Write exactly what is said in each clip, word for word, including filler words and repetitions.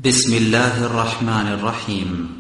بسم الله الرحمن الرحيم.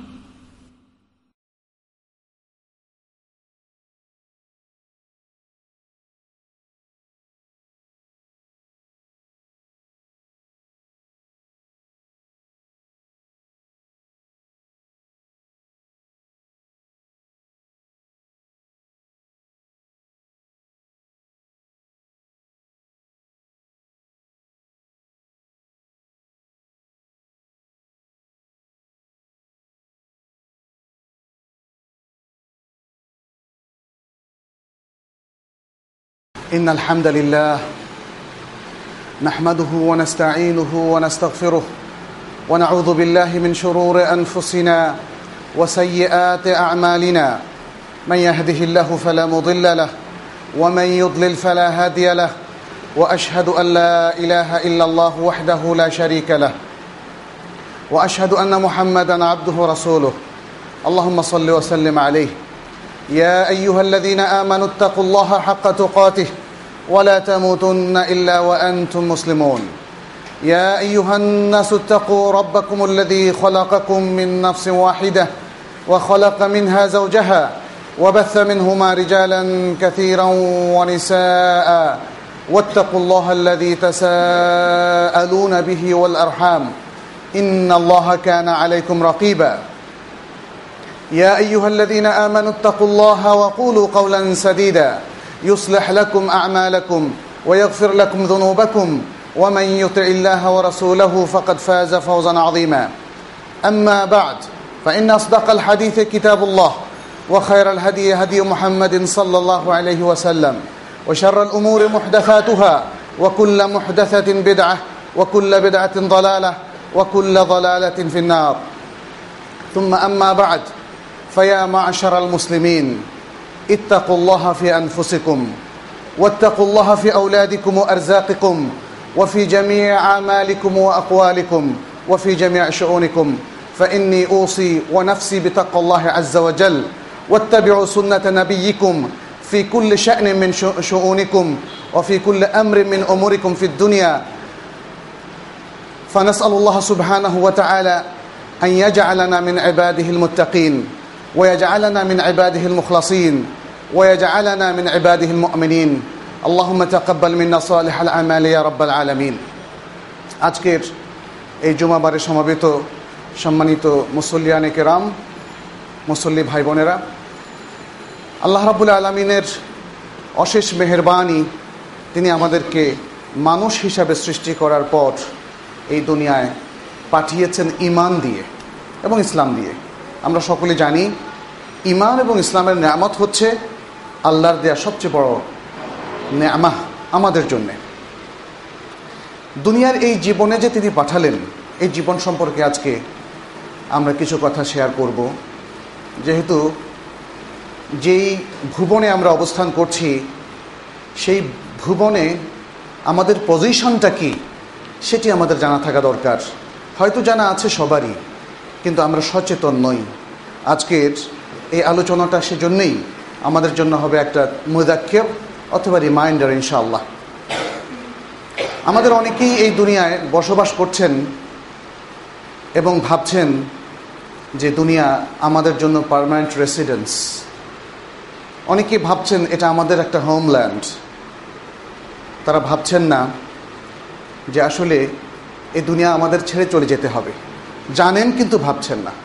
إن الحمد لله نحمده ونستعينه ونستغفره ونعوذ بالله من شرور أنفسنا وسيئات أعمالنا. من يهده الله فلا مضل له ومن يضلل فلا هادي له، وأشهد أن لا إله إلا الله وحده لا شريك له، وأشهد أن محمدا عبده ورسوله. اللهم صل وسلم عليه. يا أيها الذين آمنوا اتقوا الله حق تقاته ولا تموتن إلا وأنتم مسلمون. يا أيها الناس اتقوا ربكم الذي خلقكم من نفس واحدة وخلق منها زوجها وبث منهما رجالا كثيرا ونساء، واتقوا الله الذي تساءلون به والأرحام إن الله كان عليكم رقيبا. يا أيها الذين آمنوا اتقوا الله وقولوا قولا سديدا يصلح لكم أعمالكم ويغفر لكم ذنوبكم، ومن يطع الله ورسوله فقد فاز فوزا عظيما. أما بعد، فإن أصدق الحديث كتاب الله، وخير الهدي هدي محمد صلى الله عليه وسلم، وشر الأمور محدثاتها، وكل محدثة بدعة، وكل بدعة ضلالة، وكل ضلالة في النار. ثم أما بعد، فيا معشر المسلمين، اتقوا الله في أنفسكم، واتقوا الله في أولادكم وأرزاقكم، وفي جميع أعمالكم وأقوالكم، وفي جميع شؤونكم، فإني أوصي ونفسي بتقوى الله عز وجل. واتبعوا سنة نبيكم في كل شأن من شؤونكم، وفي كل أمر من أموركم في الدنيا. فنسأل الله سبحانه وتعالى أن يجعلنا من عباده المتقين، ويجعلنا من عباده المخلصين، ويجعلنا من عباده المؤمنين. اللهم تقبل منا صالح الأعمال يا رب العالمين। আজকের এই জুমাবারে সমবেত সম্মানিত মুসল্লিয়ানে কেরাম, মুসল্লি ভাই বোনেরা, আল্লাহ রাব্বুল আলামিনের অশেষ মেহেরবানি, তিনি আমাদেরকে মানুষ হিসাবে সৃষ্টি করার পর এই দুনিয়ায় পাঠিয়েছেন ঈমান দিয়ে এবং ইসলাম দিয়ে। আমরা সকলে জানি ঈমান এবং ইসলামের নেয়ামত হচ্ছে আল্লাহর দেয়া সবচেয়ে বড় নেয়ামাহ আমাদের জন্যে। দুনিয়ার এই জীবনে যে তিনি পাঠালেন, এই জীবন সম্পর্কে আজকে আমরা কিছু কথা শেয়ার করব। যেহেতু যেই ভুবনে আমরা অবস্থান করছি, সেই ভুবনে আমাদের পজিশনটা কি সেটি আমাদের জানা থাকা দরকার। হয়তো জানা আছে সবারই, কিন্তু আমরা সচেতন নই। আজকের এই আলোচনাটা সেজন্যই আমাদের জন্য হবে একটা মুযাক্কির অথবা রিমাইন্ডার ইনশাআল্লাহ। আমাদের অনেকেই এই দুনিয়ায় বসবাস করছেন এবং ভাবছেন যে দুনিয়া আমাদের জন্য পার্মানেন্ট রেসিডেন্স। অনেকেই ভাবছেন এটা আমাদের একটা হোমল্যান্ড। তারা ভাবছেন না যে আসলে এই দুনিয়া আমাদের ছেড়ে চলে যেতে হবে। জানেন কিন্তু ভাবছেন না।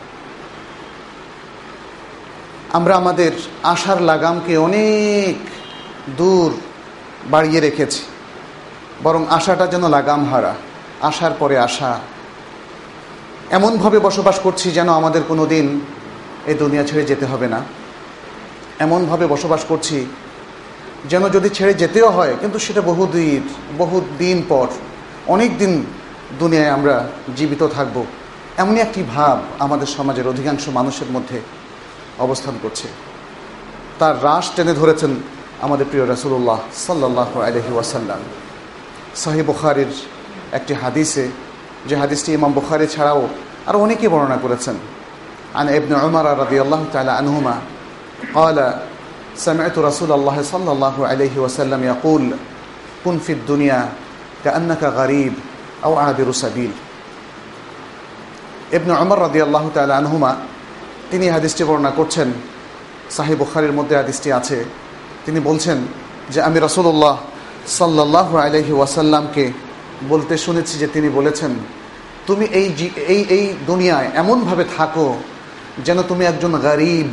আমরা আমাদের আশার লাগামকে অনেক দূর বাড়িয়ে রেখেছি, বরং আশাটা যেন লাগাম হারা, আশার পরে আশা। এমনভাবে বসবাস করছি যেন আমাদের কোনো দিন এই দুনিয়া ছেড়ে যেতে হবে না। এমনভাবে বসবাস করছি যেন যদি ছেড়ে যেতেও হয়, কিন্তু সেটা বহুদিন বহু দিন পর, অনেক দিন দুনিয়ায় আমরা জীবিত থাকব, এমনই একটি ভাব আমাদের সমাজের অধিকাংশ মানুষের মধ্যে অবস্থান করছে। তার রাশ টেনে ধরেছেন আমাদের প্রিয় রাসূলুল্লাহ সাল্লাল্লাহু আলাইহি ওয়াসাল্লাম। সহিহ বুখারীর একটি হাদিসে, যে হাদিসটি ইমাম বুখারী ছাড়াও আর অনেকেই বর্ণনা করেছেন, আন ইবনে উমর রাদিয়াল্লাহু তাআলা আনহুমা قال سمعت رسول الله صلى الله عليه وسلم يقول كن في الدنيا كأنك غريب أو عابر سبيل। ইবনে উমর রাদিয়াল্লাহু তাআলা আনহুমা তিনি হাদিসটি বর্ণনা করছেন, সাহিহ বুখারীর মধ্যে হাদিসটি আছে। তিনি বলছেন যে আমি রাসূলুল্লাহ সাল্লাল্লাহু আলাইহি ওয়াসাল্লামকে বলতে শুনেছি যে তিনি বলেছেন, তুমি এই এই এই দুনিয়ায় এমনভাবে থাকো যেন তুমি একজন গরীব।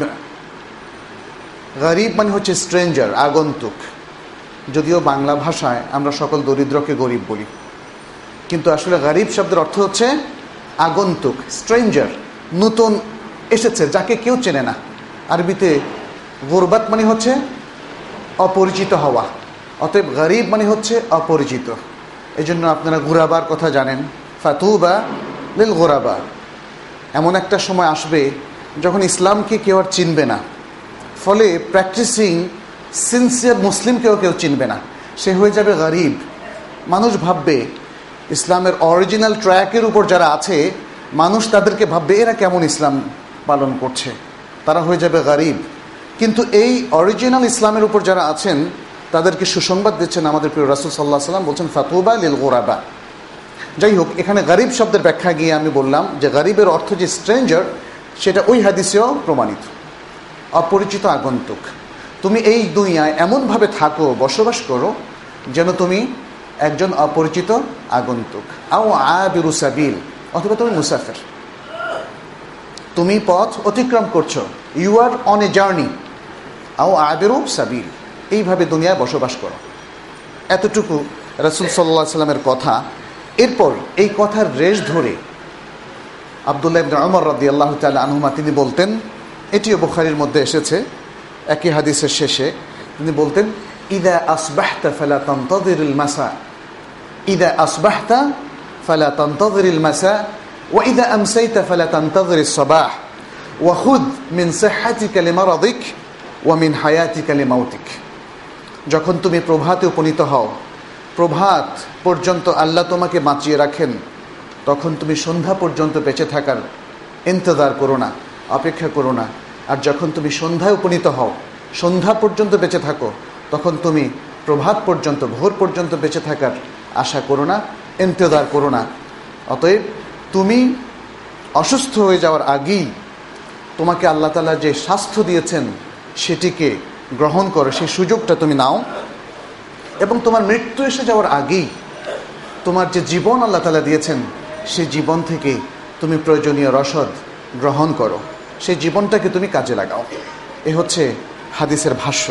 গরীব মানে হচ্ছে স্ট্রেঞ্জার, আগন্তুক। যদিও বাংলা ভাষায় আমরা সকল দরিদ্রকে গরিব বলি, কিন্তু আসলে গরীব শব্দের অর্থ হচ্ছে আগন্তুক, স্ট্রেঞ্জার, নতুন এসেছে, যাকে কেউ চেনে না। আরবিতে গুরবাত মানে হচ্ছে অপরিচিত হওয়া, অতএব গরীব মানে হচ্ছে অপরিচিত। এই জন্য আপনারা গুরাবার কথা জানেন, ফাতুবা লিল গুরাবা। এমন একটা সময় আসবে যখন ইসলামকে কেউ আর চিনবে না, ফলে প্র্যাকটিসিং সিনসিয়ার মুসলিমকেও কেউ চিনবে না, সে হয়ে যাবে গরীব। মানুষ ভাববে ইসলামের অরিজিনাল ট্র্যাকের উপর যারা আছে, মানুষ তাদেরকে ভাববে এরা কেমন ইসলাম পালন করছে, তারা হয়ে যাবে গরীব। কিন্তু এই অরিজিনাল ইসলামের উপর যারা আছেন তাদেরকে সুসংবাদ দিচ্ছেন আমাদের প্রিয় রাসূল সাল্লাল্লাহু আলাইহি ওয়াসাল্লাম, বলছেন ফাতুবা লিল গুরাবা। যাই হোক, এখানে গরীব শব্দের ব্যাখ্যা গিয়ে আমি বললাম যে গরীবের অর্থ যে স্ট্রেঞ্জার, সেটা ওই হাদিসেও প্রমাণিত, অপরিচিত আগন্তুক। তুমি এই দুনিয়ায় এমনভাবে থাকো, বসবাস করো যেন তুমি একজন অপরিচিত আগন্তুক। আও আবিরু সাবিল, অথবা তুমি মুসাফির, তুমি পথ অতিক্রম করছো, you are on a journey. আও আবিরু সাবিল, এইভাবে দুনিয়ায় বসবাস করো। এতটুকু রাসূল সাল্লাল্লাহু আলাইহি ওয়াসাল্লামের কথা। এরপর এই কথার রেশ ধরে আব্দুল্লাহ ইবনে উমর রাদিয়াল্লাহু তাআলা আনহুমা তিনি বলতেন, এটিও বুখারীর মধ্যে এসেছে একই হাদিসের শেষে, তিনি বলতেন ইদা আসবাহতা ফালা তানতাযিরুল মাসা, ইদা আসবাহতা ফালা তানতাযিরুল মাসা ওয়া ইদা আমসাইতা ফালা তানতাযিরুস সাবাহ ওয়া খুয মিন সিহহাতিকা লিমারাদিক ওয়া মিন হায়াতিকা লিমাউতিক। যখন তুমি প্রভাতে উপনীত হও, প্রভাত পর্যন্ত আল্লাহ তোমাকে বাঁচিয়ে রাখেন, তখন তুমি সন্ধ্যা পর্যন্ত বেঁচে থাকার ইন্তজার করো না, অপেক্ষা করো না। আর যখন তুমি সন্ধ্যায় উপনীত হও, সন্ধ্যা পর্যন্ত বেঁচে থাকো, তখন তুমি প্রভাত পর্যন্ত, ভোর পর্যন্ত বেঁচে থাকার আশা করো না, ইন্তজার করো না। অতএব তুমি অসুস্থ হয়ে যাওয়ার আগেই তোমাকে আল্লাহ তাআলা যে স্বাস্থ্য দিয়েছেন সেটিকে গ্রহণ করো, সেই সুযোগটা তুমি নাও। এবং তোমার মৃত্যু এসে যাওয়ার আগেই তোমার যে জীবন আল্লাহ তাআলা দিয়েছেন, সেই জীবন থেকে তুমি প্রয়োজনীয় রসদ গ্রহণ করো, সেই জীবনটাকে তুমি কাজে লাগাও। এ হচ্ছে হাদিসের ভাষ্য।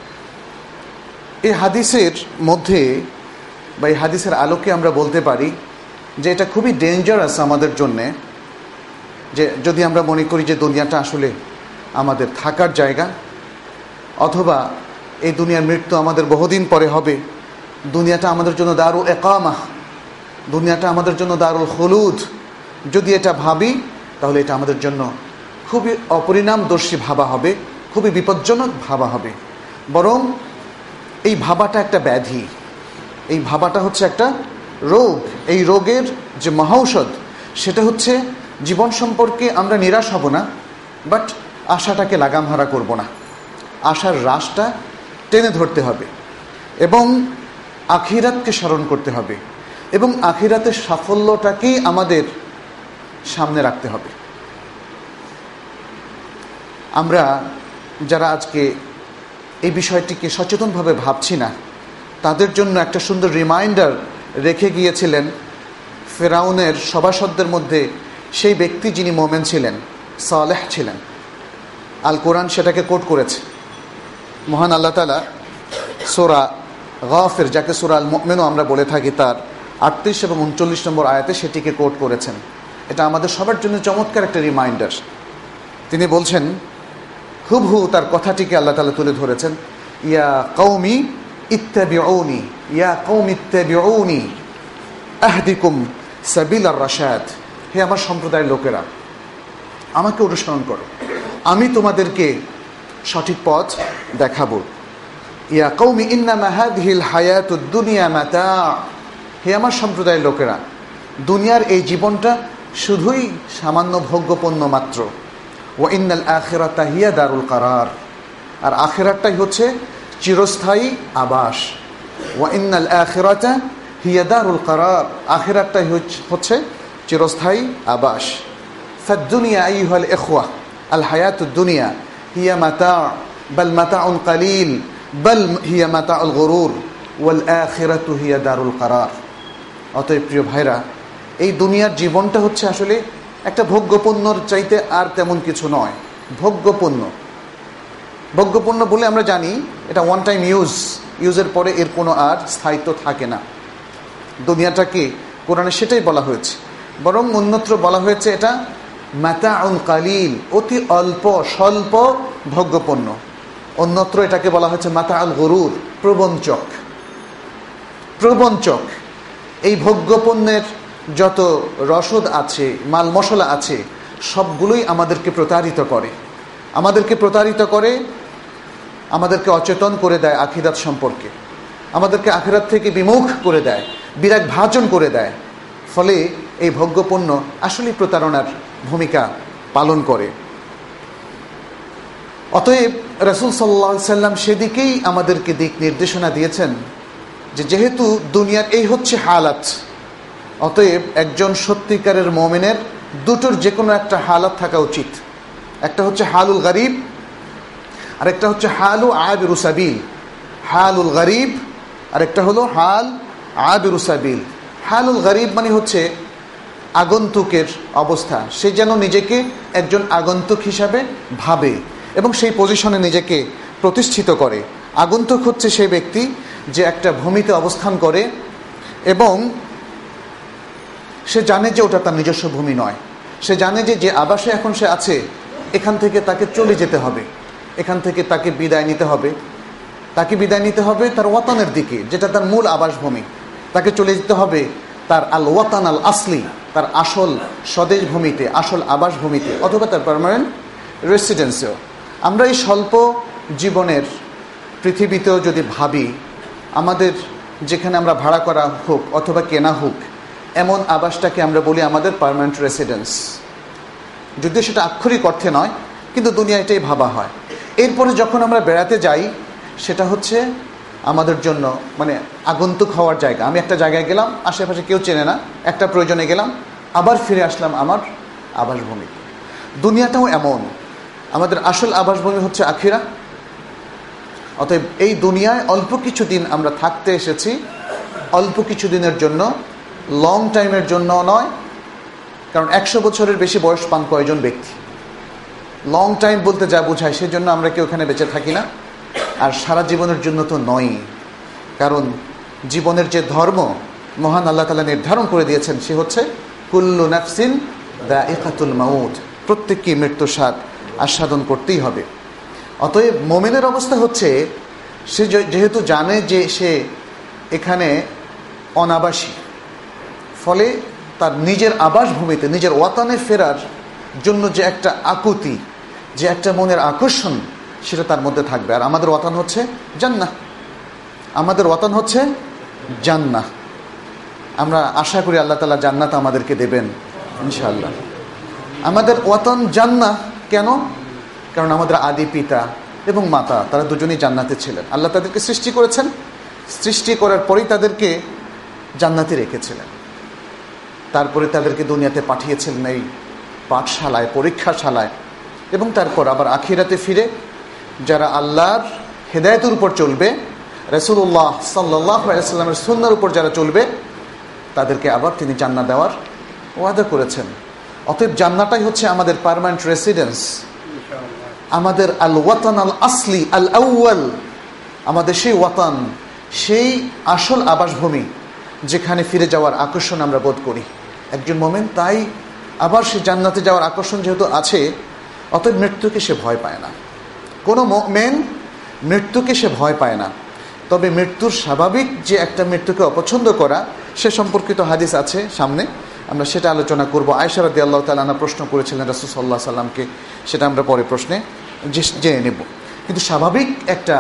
এই হাদিসের মধ্যে বা এই হাদিসের আলোকে আমরা বলতে পারি যে এটা খুবই ডেঞ্জারাস আমাদের জন্যে, যে যদি আমরা মনে করি যে দুনিয়াটা আসলে আমাদের থাকার জায়গা, অথবা এই দুনিয়ার মৃত্যু আমাদের বহুদিন পরে হবে, দুনিয়াটা আমাদের জন্য দারুল ইকামাহ, দুনিয়াটা আমাদের জন্য দারুল খুলুদ, যদি এটা ভাবি তাহলে এটা আমাদের জন্য খুবই অপরিণামদর্শী ভাবা হবে, খুবই বিপজ্জনক ভাবা হবে। বরং এই ভাবাটা একটা ব্যাধি, এই ভাবাটা হচ্ছে একটা রোগ। এই রোগের যে মহৌষধ সেটা হচ্ছে জীবন সম্পর্কে আমরা নিরাশ হব না, বাট আশাটাকে লাগামহারা করব না, আশার রাশটা টেনে ধরতে হবে এবং আখিরাতকে স্মরণ করতে হবে এবং আখিরাতের সাফল্যটাকেই আমাদের সামনে রাখতে হবে। আমরা যারা আজকে এই বিষয়টিকে সচেতনভাবে ভাবছি না, তাদের জন্য একটা সুন্দর রিমাইন্ডার রেখে গিয়েছিলেন ফেরাউনের সভাসদদের মধ্যে সেই ব্যক্তি যিনি মোমেন ছিলেন, সালেহ ছিলেন। আল কোরআন সেটাকে কোট করেছে। মহান আল্লাহ তাআলা সূরা গাফির, যাকে সূরা আল মুমিনও আমরা বলে থাকি, তার আটত্রিশ এবং উনচল্লিশ নম্বর আয়াতে সেটিকে কোট করেছেন। এটা আমাদের সবার জন্য চমৎকার একটা রিমাইন্ডার। তিনি বলছেন, হুবহু তার কথাটিকে আল্লাহ তাআলা তুলে ধরেছেন, ইয়া কওমি ইত্তাবিউনি, ইয়া কওমি ইত্তাবিউনি আহদিকুম সাবিলার রাশাদ। হে আমার সম্প্রদায়ের লোকেরা, আমাকে অনুসরণ করো, আমি তোমাদেরকে সঠিক পথ দেখাবো। ইয়া কওমি ইন্নামা হাযিহিল হায়াতুদ দুনিয়া মাতা। হে আমার সম্প্রদায়ের লোকেরা, দুনিয়ার এই জীবনটা শুধুই সামান্য ভোগ্যপণ্য মাত্র। ওয়া ইন্নাল আখিরাতা হিয়া দারুল কারার, আর আখিরাতটাই হচ্ছে চিরস্থায়ী আবাস। ওয়া ইন্নাল আখিরাতা হিয়া দারুল কারার, আখিরাতটাই হচ্ছে চিরস্থায়ী আবাস। ফাদ্দুনিয়া আইয়ুহাল ইখওয়া আল হায়াতুদ দুনিয়া হিয়া মাতা' বাল মাতাউন কালিল বাল হিয়া মাতাউল গুরুর ওয়াল আখিরাতু হিয়া দারুল কারার। অতএব প্রিয় ভাইরা, এই দুনিয়ার জীবনটা হচ্ছে আসলে একটা ভোগ্যপণ্যর চাইতে আর তেমন কিছু নয়। ভোগ্যপণ্য ভোগ্যপণ্য বলে আমরা জানি এটা ওয়ান টাইম ইউজ, ইউজের পরে এর কোনো আর স্থায়িত্ব থাকে না। দুনিয়াটাকে কোরআনে সেটাই বলা হয়েছে, বরং অন্যত্র বলা হয়েছে এটা মাতাউন কালিল, অতি অল্প স্বল্প ভোগ্যপণ্য। অন্যত্র এটাকে বলা হয়েছে মাতাউল গুরুর, প্রবঞ্চক। প্রবঞ্চক এই ভোগ্যপণ্যের যত রসদ আছে, মাল মশলা আছে, সবগুলোই আমাদেরকে প্রতারিত করে। আমাদেরকে প্রতারিত করে, আমাদেরকে অচেতন করে দেয় আখিরাত সম্পর্কে, আমাদেরকে আখিরাত থেকে বিমুখ করে দেয়, বিরাগ ভাজন করে দেয়। ফলে এই ভোগ্যপণ্য আসলে প্রতারণার ভূমিকা পালন করে। অতএব রাসূল সাল্লাল্লাহু আলাইহি সাল্লাম সেদিকেই আমাদেরকে দিক নির্দেশনা দিয়েছেন যে যেহেতু দুনিয়ার এই হচ্ছে হালাত, অতএব একজন সত্যিকারের মুমিনের দুটোর যে কোনো একটা হালাত থাকা উচিত। একটা হচ্ছে হালুল গরিব, আর একটা হচ্ছে হালু আবিরু সাবিল। হালুল গরিব আর একটা হলো হাল আবিরু সাবিল। হালুল গরিব মানে হচ্ছে আগন্তুকের অবস্থা, সে যেন নিজেকে একজন আগন্তুক হিসাবে ভাবে এবং সেই পজিশনে নিজেকে প্রতিষ্ঠিত করে। আগন্তুক হচ্ছে সেই ব্যক্তি যে একটা ভূমিতে অবস্থান করে এবং সে জানে যে ওটা তার নিজস্ব ভূমি নয়। সে জানে যে যে আবাসে এখন সে আছে এখান থেকে তাকে চলে যেতে হবে, এখান থেকে তাকে বিদায় নিতে হবে। তাকে বিদায় নিতে হবে তার ওয়াতানের দিকে, যেটা তার মূল আবাসভূমি। তাকে চলে যেতে হবে তার আল ওয়াতান আল আসলি, তার আসল স্বদেশ ভূমিতে, আসল আবাসভূমিতে, অথবা তার পার্মানেন্ট রেসিডেন্সেও। আমরা এই স্বল্প জীবনের পৃথিবীতেও যদি ভাবি, আমাদের যেখানে আমরা ভাড়া করা হোক অথবা কেনা হোক, এমন আবাসটাকে আমরা বলি আমাদের পার্মানেন্ট রেসিডেন্স। যদিও সেটা আক্ষরিক অর্থে নয়, কিন্তু দুনিয়া এটাই ভাবা হয়। এরপরে যখন আমরা বেড়াতে যাই, সেটা হচ্ছে আমাদের জন্য মানে আগন্তুক হওয়ার জায়গা। আমি একটা জায়গায় গেলাম, আশেপাশে কেউ চেনে না, একটা প্রয়োজনে গেলাম, আবার ফিরে আসলাম আমার আবাসভূমি। দুনিয়াটাও এমন, আমাদের আসল আবাসভূমি হচ্ছে আখিরা। অতএব এই দুনিয়ায় অল্প কিছু দিন আমরা থাকতে এসেছি, অল্প কিছু দিনের জন্য, লং টাইমের জন্য নয়। কারণ একশো বছরের বেশি বয়স পান কয়জন ব্যক্তি? লং টাইম বলতে যা বোঝায় সেজন্য আমরা কেউ এখানে বেঁচে থাকি না। আর সারা জীবনের জন্য তো নয়, কারণ জীবনের যে ধর্ম মহান আল্লাহ তাআলা নির্ধারণ করে দিয়েছেন সে হচ্ছে কুল্লু নাফসিন যায়িকাতুল মাউত, প্রত্যেককে মৃত্যু স্বাদ আস্বাদন করতেই হবে। অতএব মুমিনের অবস্থা হচ্ছে সে যেহেতু জানে যে সে এখানে অনাবাসী, ফলে তার নিজের আবাসভূমিতে, নিজের ওয়াতানে ফেরার জন্য যে একটা আকুতি, যে একটা মনের আকর্ষণ, সেটা তার মধ্যে থাকবে। আর আমাদের ওয়াতান হচ্ছে জান্নাহ, আমাদের ওয়াতান হচ্ছে জান্নাহ। আমরা আশা করি আল্লাহ তাআলা জান্নাত আমাদেরকে দেবেন ইনশাআল্লাহ। আমাদের ওয়াতান জান্নাহ কেন? কারণ আমাদের আদি পিতা এবং মাতা তারা দুজনেই জান্নাতে ছিলেন। আল্লাহ তাদেরকে সৃষ্টি করেছেন, সৃষ্টি করার পরেই তাদেরকে জান্নাতে রেখেছিলেন। তারপরে তাদেরকে দুনিয়াতে পাঠিয়েছিলেন এই পাঠশালায়, পরীক্ষাশালায়, এবং তারপর আবার আখিরাতে ফিরে যারা আল্লাহর হেদায়েতের উপর চলবে, রাসূলুল্লাহ সাল্লাল্লাহু আলাইহি ওয়াসাল্লামের সুন্নাহর উপর যারা চলবে, তাদেরকে আবার তিনি জান্নাত দেওয়ার ওয়াদা করেছেন। অতএব জান্নাতটাই হচ্ছে আমাদের পার্মানেন্ট রেসিডেন্স, আমাদের আল ওয়াতান আল আসলি আল আউয়াল, আমাদের সেই ওয়াতান, সেই আসল আবাসভূমি যেখানে ফিরে যাওয়ার আকর্ষণ আমরা বোধ করি একজন মুমিন। তাই আবার সে জান্নাতে যাওয়ার আকর্ষণ যেহেতু আছে, অতএব মৃত্যুকে সে ভয় পায় না। কোনো মুমিন মৃত্যুকে সে ভয় পায় না। তবে মৃত্যুর স্বাভাবিক যে একটা মৃত্যুকে অপছন্দ করা, সে সম্পর্কিত হাদিস আছে সামনে, আমরা সেটা আলোচনা করব। আয়েশা রাদিয়াল্লাহু তাআলা আনহা প্রশ্ন করেছিলেন রাসূল সাল্লাল্লাহু আলাইহি সাল্লামকে, সেটা আমরা পরে প্রশ্নে জেনে নেব। কিন্তু স্বাভাবিক একটা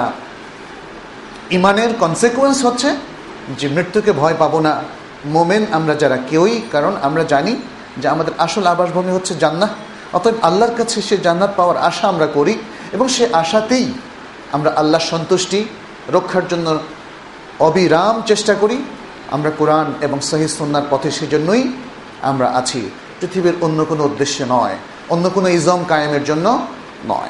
ইমানের কনসিকুয়েন্স হচ্ছে যে মৃত্যুকে ভয় পাবো না মোমেন আমরা যারা কেউই, কারণ আমরা জানি যে আমাদের আসল আবাসভূমি হচ্ছে জান্নাহ। অতএব আল্লাহর কাছে সে জান্নাত পাওয়ার আশা আমরা করি এবং সে আশাতেই আমরা আল্লাহর সন্তুষ্টি রক্ষার জন্য অবিরাম চেষ্টা করি। আমরা কোরআন এবং সহিহ সুন্নাহর পথে সেজন্যই আমরা আছি। পৃথিবীর অন্য কোনো উদ্দেশ্যে নয়, অন্য কোনো ইজম কায়েমের জন্য নয়।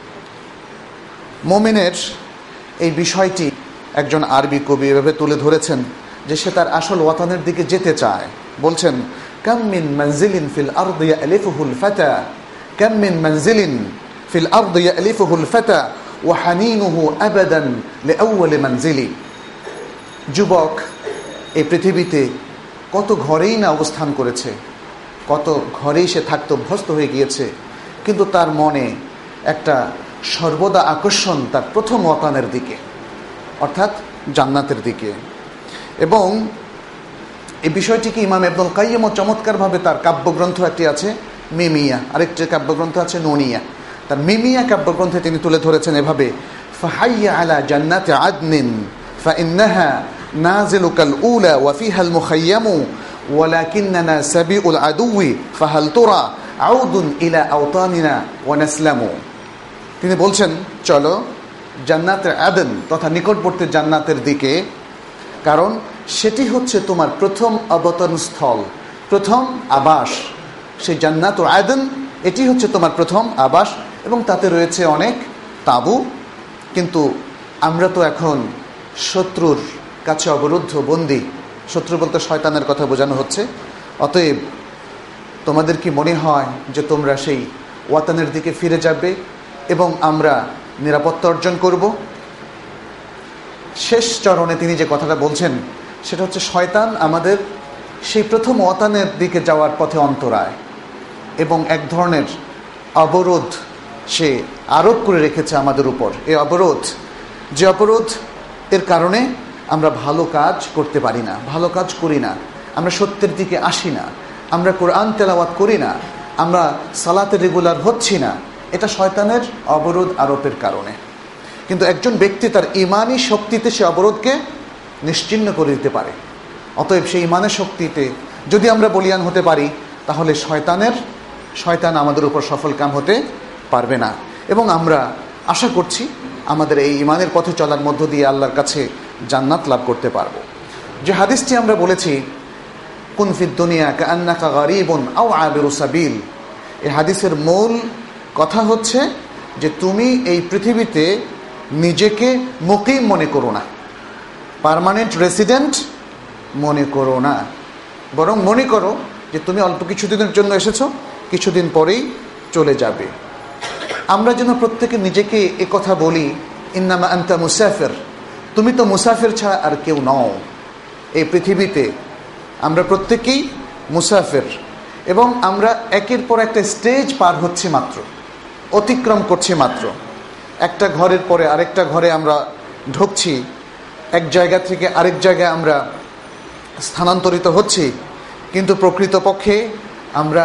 মুমিনের এই বিষয়টি একজন আরবি কবি এভাবে তুলে ধরেছেন যে সে তার আসল ওয়াতানের দিকে যেতে চায়। বলছেন, কাম মিন মানজিলিন ফিল আরদি ইয়ালিফুহুল ফাতা, কাম মিন মানজিলিন ফিল আরদি ইয়ালিফুহুল ফাতা ওয়া হানিনুহু আবাদান লিআউয়াল মানজিলি। যুবক এই পৃথিবীতে কত ঘরেই না অবস্থান করেছে, কত ঘরেই সে থাকতে অভ্যস্ত হয়ে গিয়েছে, কিন্তু তার মনে একটা সর্বদা আকর্ষণ তার প্রথম ওয়াতানের দিকে, অর্থাৎ জান্নাতের দিকে। এবং এই বিষয়টিকে ইমাম ইবনুল কাইয়্যিম চমৎকারভাবে তার কাব্যগ্রন্থ একটি আছে মিমিয়া, আরেকটি কাব্যগ্রন্থ আছে নুনিয়া। তার মিমিয়া কাব্যগ্রন্থে তিনি তুলে ধরেছেন এভাবে, ফাহাইয়া আলা জান্নাতি আদনিন ফাইন্নাহা নাজিলুকাল উলা ওয়া ফিহাল মুখায়্যামু ওয়ালাকিন্নানা সাবিউল আদুই ফাহাল তুরা আউদুন ইলা আওতানিনা ওয়া নাসলামু। তিনি বলছেন, চলো জান্নাতের আদন তথা নিকটবর্তী জান্নাতের দিকে, কারণ সেটি হচ্ছে তোমার প্রথম অবতরণ স্থল, প্রথম আবাস। সেই জান্নাতুল আদন এটি হচ্ছে তোমার প্রথম আবাস, এবং তাতে রয়েছে অনেক তাঁবু। কিন্তু আমরা তো এখন শত্রুর কাছে অবরুদ্ধ, বন্দী। শত্রু বলতে শয়তানের কথা বোঝানো হচ্ছে। অতএব তোমাদের কি মনে হয় যে তোমরা সেই ওয়াতানের দিকে ফিরে যাবে এবং আমরা নিরাপত্তা অর্জন করব? শেষ চরণে তিনি যে কথাটা বলছেন সেটা হচ্ছে, শয়তান আমাদের সেই প্রথম ওয়াতানের দিকে যাওয়ার পথে অন্তরায় এবং এক ধরনের অবরোধ সে আরোপ করে রেখেছে আমাদের উপর। এই অবরোধ, যে অবরোধ এর কারণে আমরা ভালো কাজ করতে পারি না, ভালো কাজ করি না, আমরা সত্যের দিকে আসি না, আমরা কোরআন তেলাওয়াত করি না, আমরা সালাতে রেগুলার হচ্ছি না, এটা শয়তানের অবরোধ আরোপের কারণে। কিন্তু একজন ব্যক্তি তার ইমানি শক্তিতে সে অবরোধকে নিশ্চিহ্ন করে দিতে পারে। অতএব সেই ইমানের শক্তিতে যদি আমরা বলিয়ান হতে পারি, তাহলে শয়তানের শয়তান আমাদের উপর সফল কাম হতে পারবে না। এবং আমরা আশা করছি আমাদের এই ইমানের পথে চলার মধ্য দিয়ে আল্লাহর কাছে জান্নাত লাভ করতে পারব। যে হাদিসটি আমরা বলেছি, কুন ফিদ দুনিয়া কাআন্নাকা গারিবুন আও আবিরু সাবিল, এই হাদিসের মূল কথা হচ্ছে যে তুমি এই পৃথিবীতে নিজেকে মুকিম মনে করো না, পার্মানেন্ট রেসিডেন্ট মনে করো না, বরং মনে করো যে তুমি অল্প কিছুদিনের জন্য এসেছো, কিছুদিন পরেই চলে যাবে। আমরা যেন প্রত্যেকে নিজেকে এ কথা বলি, ইন্নামা আনতা মুসাফির, তুমি তো মুসাফির ছাড়া আর কেউ নও। এই পৃথিবীতে আমরা প্রত্যেকেই মুসাফির, এবং আমরা একের পর একটা স্টেজ পার হচ্ছে মাত্র, অতিক্রম করছি মাত্র। একটা ঘরের পরে আরেকটা ঘরে আমরা ঢুকছি, এক জায়গা থেকে আরেক জায়গায় আমরা স্থানান্তরিত হচ্ছি, কিন্তু প্রকৃতপক্ষে আমরা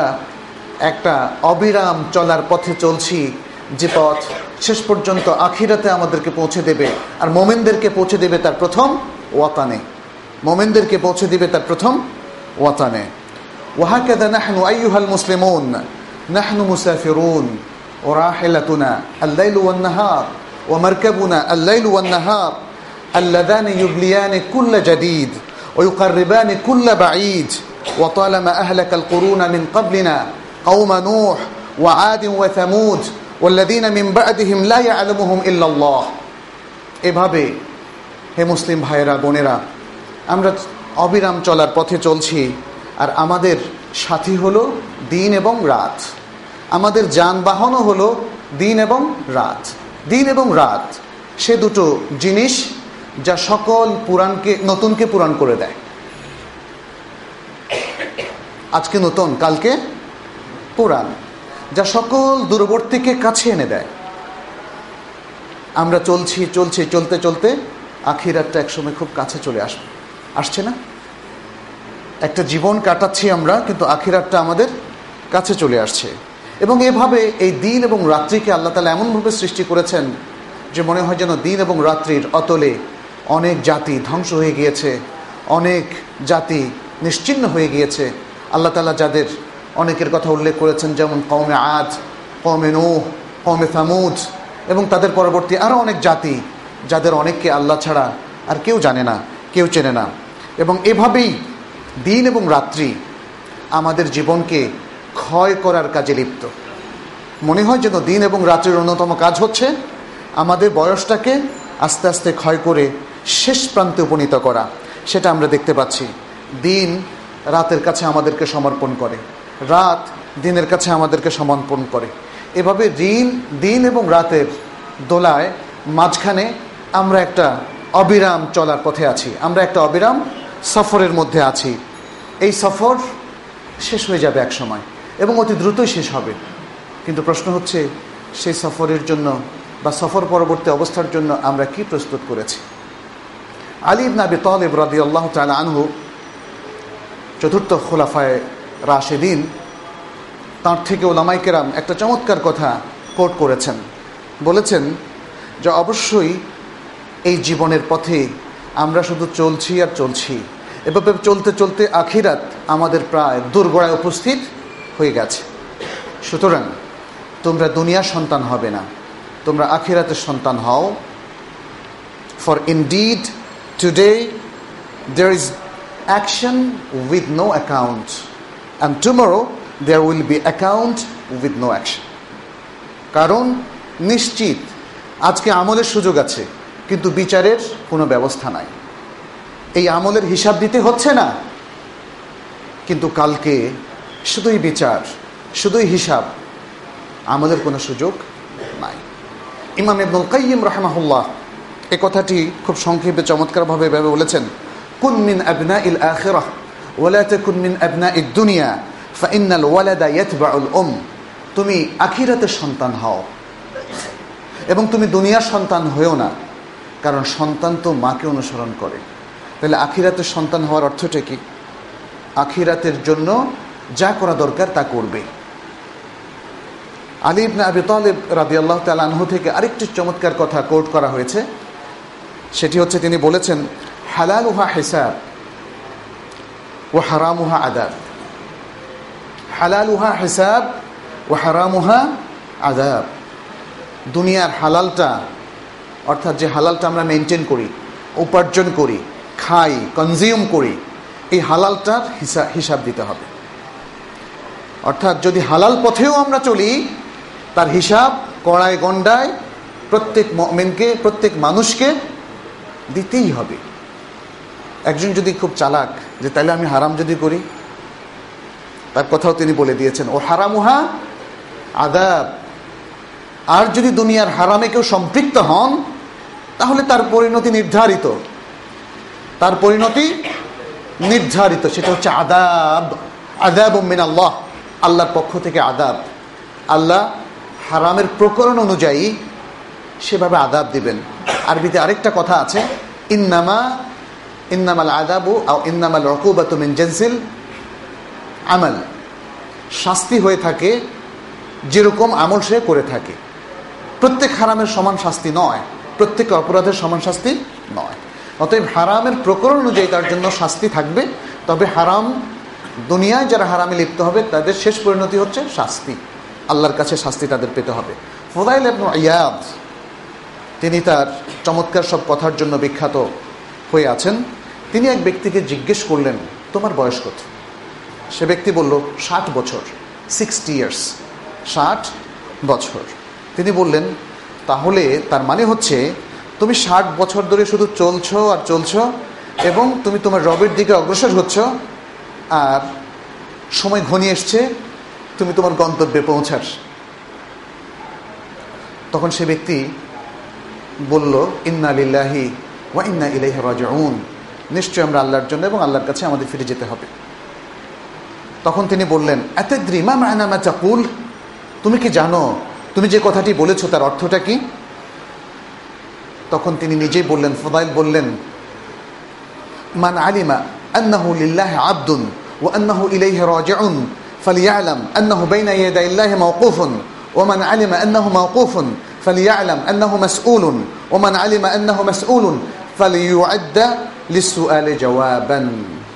একটা অবিরাম চলার পথে চলছি, যে পথ শেষ পর্যন্ত আখিরাতে আমাদেরকে পৌঁছে দেবে, আর মোমেনদেরকে পৌঁছে দেবে তার প্রথম ওয়াতানে, মোমেনদেরকে পৌঁছে দিবে তার প্রথম ওয়াতানে। ওয়াহাকাযা নাহনু আইয়ুহাল মুসলিমুন নাহনু মুসাফিরুন ওয়া রাহিলাতুনা আল-লাইলু ওয়ান-নাহার ওয়া মারকাবুনা আল-লাইলু ওয়ান-নাহার আল্লাযানি ইউবলিয়ানি কুল্লা জাদীদ ওয়া ইউকাররিবানি কুল্লা বাঈদ ওয়া তালামা আহলাকাল কুরুনা মিন ক্বাবলিনা কওমা নূহ ওয়া আদ ওয়া থামুদ ওয়াল্লাযীনা মিন বা'দিহিম লা ইয়া'লামুহুম ইল্লাল্লাহ। এভাবে হে মুসলিম ভাইয়েরা, বোনেরা, আমরা অবিরাম চলার পথে চলছি, আর আমাদের সাথী হলো দিন এবং রাত, আমাদের যানবাহনও হলো দিন এবং রাত। দিন এবং রাত সে দুটো জিনিস যা সকল পুরাণকে নতুনকে পুরাণ করে দেয়। আজকে নতুন, কালকে পুরাণ, যা সকল দূরবর্তীকে কাছে এনে দেয়। আমরা চলছি চলছি চলতে চলতে আখিরাতটা একসময় খুব কাছে চলে আসবে, আসছে না? একটা জীবন কাটাচ্ছি আমরা, কিন্তু আখিরাতটা আমাদের কাছে চলে আসছে। এবং এভাবে এই দিন এবং রাত্রিকে আল্লাহ তাআলা এমনভাবে সৃষ্টি করেছেন যে মনে হয় যেন দিন এবং রাত্রির অতলে অনেক জাতি ধ্বংস হয়ে গিয়েছে, অনেক জাতি নিশ্চিহ্ন হয়ে গিয়েছে। আল্লাহ তাআলা যাদের অনেকের কথা উল্লেখ করেছেন, যেমন কওমে আদ, কওমে নূহ, কওমে সামুদ, এবং তাদের পরবর্তী আরও অনেক জাতি যাদের অনেককে আল্লাহ ছাড়া আর কেউ জানে না, কেউ চেনে না। এবং এভাবেই দিন এবং রাত্রি আমাদের জীবনকে ক্ষয় করার কাজে লিপ্ত। মনে হয় যেন দিন এবং রাতের অন্যতম কাজ হচ্ছে আমাদের বয়সটাকে আস্তে আস্তে ক্ষয় করে শেষ প্রান্তে উপনীত করা। সেটা আমরা দেখতে পাচ্ছি। দিন রাতের কাছে আমাদেরকে সমর্পণ করে, রাত দিনের কাছে আমাদেরকে সমর্পণ করে। এভাবে দিন দিন এবং রাতের দোলায় মাঝখানে আমরা একটা অবিরাম চলার পথে আছি, আমরা একটা অবিরাম সফরের মধ্যে আছি। এই সফর শেষ হয়ে যাবে এক সময় এবং অতি দ্রুতই শেষ হবে। কিন্তু প্রশ্ন হচ্ছে সেই সফরের জন্য বা সফর পরবর্তী অবস্থার জন্য আমরা কি প্রস্তুত করেছি। আলী ইবনে আবি তালিব রাদিয়াল্লাহু তাআলা আনহু, চতুর্থ খোলাফায়ে রাশেদিন, তার থেকে উলামায়ে কেরাম একটা চমৎকার কথা কোট করেছেন। বলেছেন যে অবশ্যই এই জীবনের পথে আমরা শুধু চলছি আর চলছি, এভাবে চলতে চলতে আখিরাত আমাদের প্রায় দোরগোড়ায় উপস্থিত হয়ে গেছে। সুতরাং তোমরা দুনিয়ার সন্তান হবে না, তোমরা আখিরাতের সন্তান হও। For indeed today there is action with no account and tomorrow there will be account with no action. কারণ নিশ্চিত আজকে আমলের সুযোগ আছে, কিন্তু বিচারের কোনো ব্যবস্থা নাই। এই আমলের হিসাব দিতে হচ্ছে না, কিন্তু কালকে শুধুই বিচার, শুধুই হিসাব, আমলের কোনো সুযোগ নাই। ইমাম ইবনুল কাইয়িম রাহিমাহুল্লাহ এই কথাটি খুব সংক্ষেপে চমৎকারভাবে ভেবে বলেছেন, কুন মিন আবনাইল আখিরাহ ওয়ালা তাকুন মিন আবনাইদ দুনিয়া ফাইন্নাল ওয়ালাদা ইয়াতবাউল উম। তুমি আখিরাতের সন্তান হও এবং তুমি দুনিয়ার সন্তান হয়েও না, কারণ সন্তান তো মাকে অনুসরণ করে। তাহলে আখিরাতের সন্তান হওয়ার অর্থটা কি? আখিরাতের জন্য যা করা দরকার তা করবে। আলী ইবনে আবি তালিব রাদিয়াল্লাহু তাআলা আনহু থেকে আরেকটি চমৎকার কথা কোট করা হয়েছে। সেটি হচ্ছে, তিনি বলেছেন, হালালুহা হিসাব ও হারামুহা আযাব। হালালুহা হিসাব ও হারামুহা আযাব। দুনিয়ার হালালটা, অর্থাৎ যে হালালটা আমরা মেনটেন করি, উপার্জন করি, খাই, কনজিউম করি, এই হালালটার হিসাব হিসাব দিতে হবে। অর্থাৎ যদি হালাল পথেও আমরা চলি, তার হিসাব কড়ায় গণ্ডায় প্রত্যেক মুমিনকে, প্রত্যেক মানুষকে দিতেই হবে। একজন যদি খুব চালাক, যে তাহলে আমি হারাম যদি করি, তার কথাও তিনি বলে দিয়েছেন, ও হারামুহা আযাব। আর যদি দুনিয়ার হারামে কেউ সম্পৃক্ত হন, তাহলে তার পরিণতি নির্ধারিত, তার পরিণতি নির্ধারিত সেটা হচ্ছে আযাব। আযাব মিন আল্লাহ, আল্লাহর পক্ষ থেকে আযাব। আল্লাহ হারামের প্রকরণ অনুযায়ী সেভাবে আযাব দিবেন। আরবিতে আরেকটা কথা আছে, ইন্নামা ইন্নামাল আযাবু আও ইন্নামাল উকুবাতু মিন জিনসিল আমাল। শাস্তি হয়ে থাকে যেরকম আমল সে করে থাকে। প্রত্যেক হারামের সমান শাস্তি নয়, প্রত্যেক অপরাধের সমান শাস্তি নয়। অতএব হারামের প্রকরণ অনুযায়ী তার জন্য শাস্তি থাকবে। তবে হারাম, দুনিয়ায় যারা হারামে লিপ্ত হবে তাদের শেষ পরিণতি হচ্ছে শাস্তি, আল্লাহর কাছে শাস্তি তাদের পেতে হবে। ফুদাইল ইবনে ইয়াদ, তিনি তার চমৎকার সব কথার জন্য বিখ্যাত হয়ে আছেন। তিনি এক ব্যক্তিকে জিজ্ঞেস করলেন, তোমার বয়স কত? সে ব্যক্তি বলল, ষাট বছর, সিক্সটি ইয়ার্স, ষাট বছর। তিনি বললেন, তাহলে তার মানে হচ্ছে তুমি ষাট বছর ধরে শুধু চলছো আর চলছো এবং তুমি তোমার রবের দিকে অগ্রসর হচ্ছ, আর সময় ঘনিয়ে এসছে তুমি তোমার গন্তব্যে পৌঁছার। তখন সে ব্যক্তি বলল, ইন্না লিল্লাহি ওয়া ইন্না ইলাইহি রাজিউন। নিশ্চয় আমরা আল্লাহর জন্য এবং আল্লাহর কাছে আমাদের ফিরে যেতে হবে। তখন তিনি বললেন, আতাদরি মা মা'না মা তাকুল? তুমি কি জানো তুমি যে কথাটি বলেছো তার অর্থটা কি? তখন তিনি নিজেই বললেন, ফুদাইল বললেন, মান আলিমা আন্নাহু লিল্লাহি আবদুন ওয়া আন্নাহু ইলাইহি রাজিউন ফালিয়ালাম আন্নাহু বাইনা ইয়াদাইল্লাহি মাওকুফুন ওয়া মান আলিমা আন্নাহু মাওকুফুন ফালিয়ালাম আন্নাহু মাসউলুন ওয়া মান আলিমা আন্নাহু মাসউলুন ফালিয়ুআদ্দা লিসসুআলি জাওয়াবান।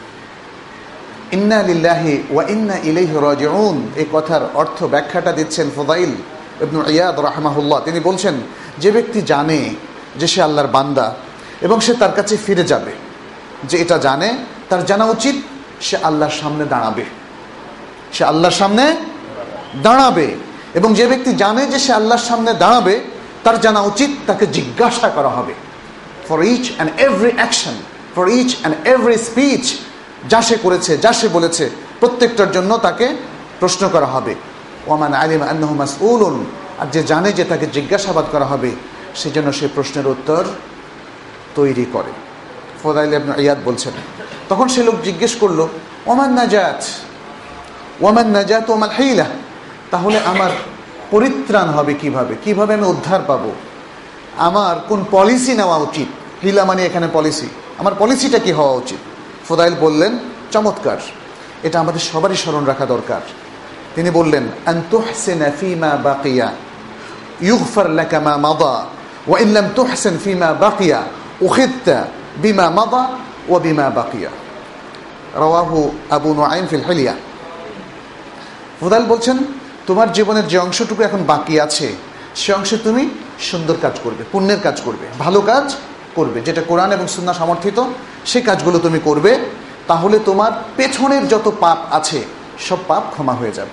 ইন্না লিল্লাহি ওয়া ইন্না ইলাইহি রাজিউন, এই কথার অর্থ ব্যাখ্যাটা দিচ্ছেন ফুদাইল ইবনে ইয়াদ রাহিমাহুল্লাহ। তিনি বলছেন, যে ব্যক্তি জানে যে সে আল্লাহর বান্দা এবং সে তার কাছে ফিরে যাবে, যে এটা জানে, তার জানা উচিত সে আল্লাহর সামনে দাঁড়াবে। সে আল্লাহর সামনে দাঁড়াবে, এবং যে ব্যক্তি জানে যে সে আল্লাহর সামনে দাঁড়াবে তার জানা উচিত তাকে জিজ্ঞাসা করা হবে for each and every action, for each and every speech, যা সে করেছে, যা সে বলেছে, প্রত্যেকটার জন্য তাকে প্রশ্ন করা হবে। ওয়ামান আলিম আন্নাহু মাসউলুন, আর যে জানে যে তাকে জিজ্ঞাসাবাদ করা হবে সেজন্য সে প্রশ্নের উত্তর তৈরি করে। ফুদাইল ইবনে ইয়াদ বলছেন, তখন সে লোক জিজ্ঞেস করলো, ওমান নাজাত ওয়ামান নাজাত ওয়ামাল হিলা, তাহলে আমার পরিত্রাণ হবে কিভাবে, কিভাবে আমি উদ্ধার পাবো, আমার কোন পলিসি নেওয়া উচিত? হিলা মানে এখানে পলিসি, আমার পলিসিটা কি হওয়া উচিত? ফুদাইল বললেন, চমৎকার, এটা আমাদের সবারই স্মরণ রাখা দরকার। তিনি বললেন, আন তুহসিনা ফীমা বাকিয়া ইউগফার লাকা মা মাদা ওয়া ইন লাম তুহসিন ফীমা বাকিয়া উখিদতা বিমা মাদা ওয়া বিমা বাকিয়া। রাওয়াহু আবু নুআইম ফিল হিলিয়া। ফুদাইল বলছেন, তোমার জীবনের যে অংশটুকু এখন বাকি আছে সে অংশে তুমি সুন্দর কাজ করবে, পুণ্যের কাজ করবে, ভালো কাজ করবে, যেটা কোরআন এবং সুন্নাহ সমর্থিত, সেই কাজগুলো তুমি করবে। তাহলে তোমার পেছনের যত পাপ আছে সব পাপ ক্ষমা হয়ে যাবে।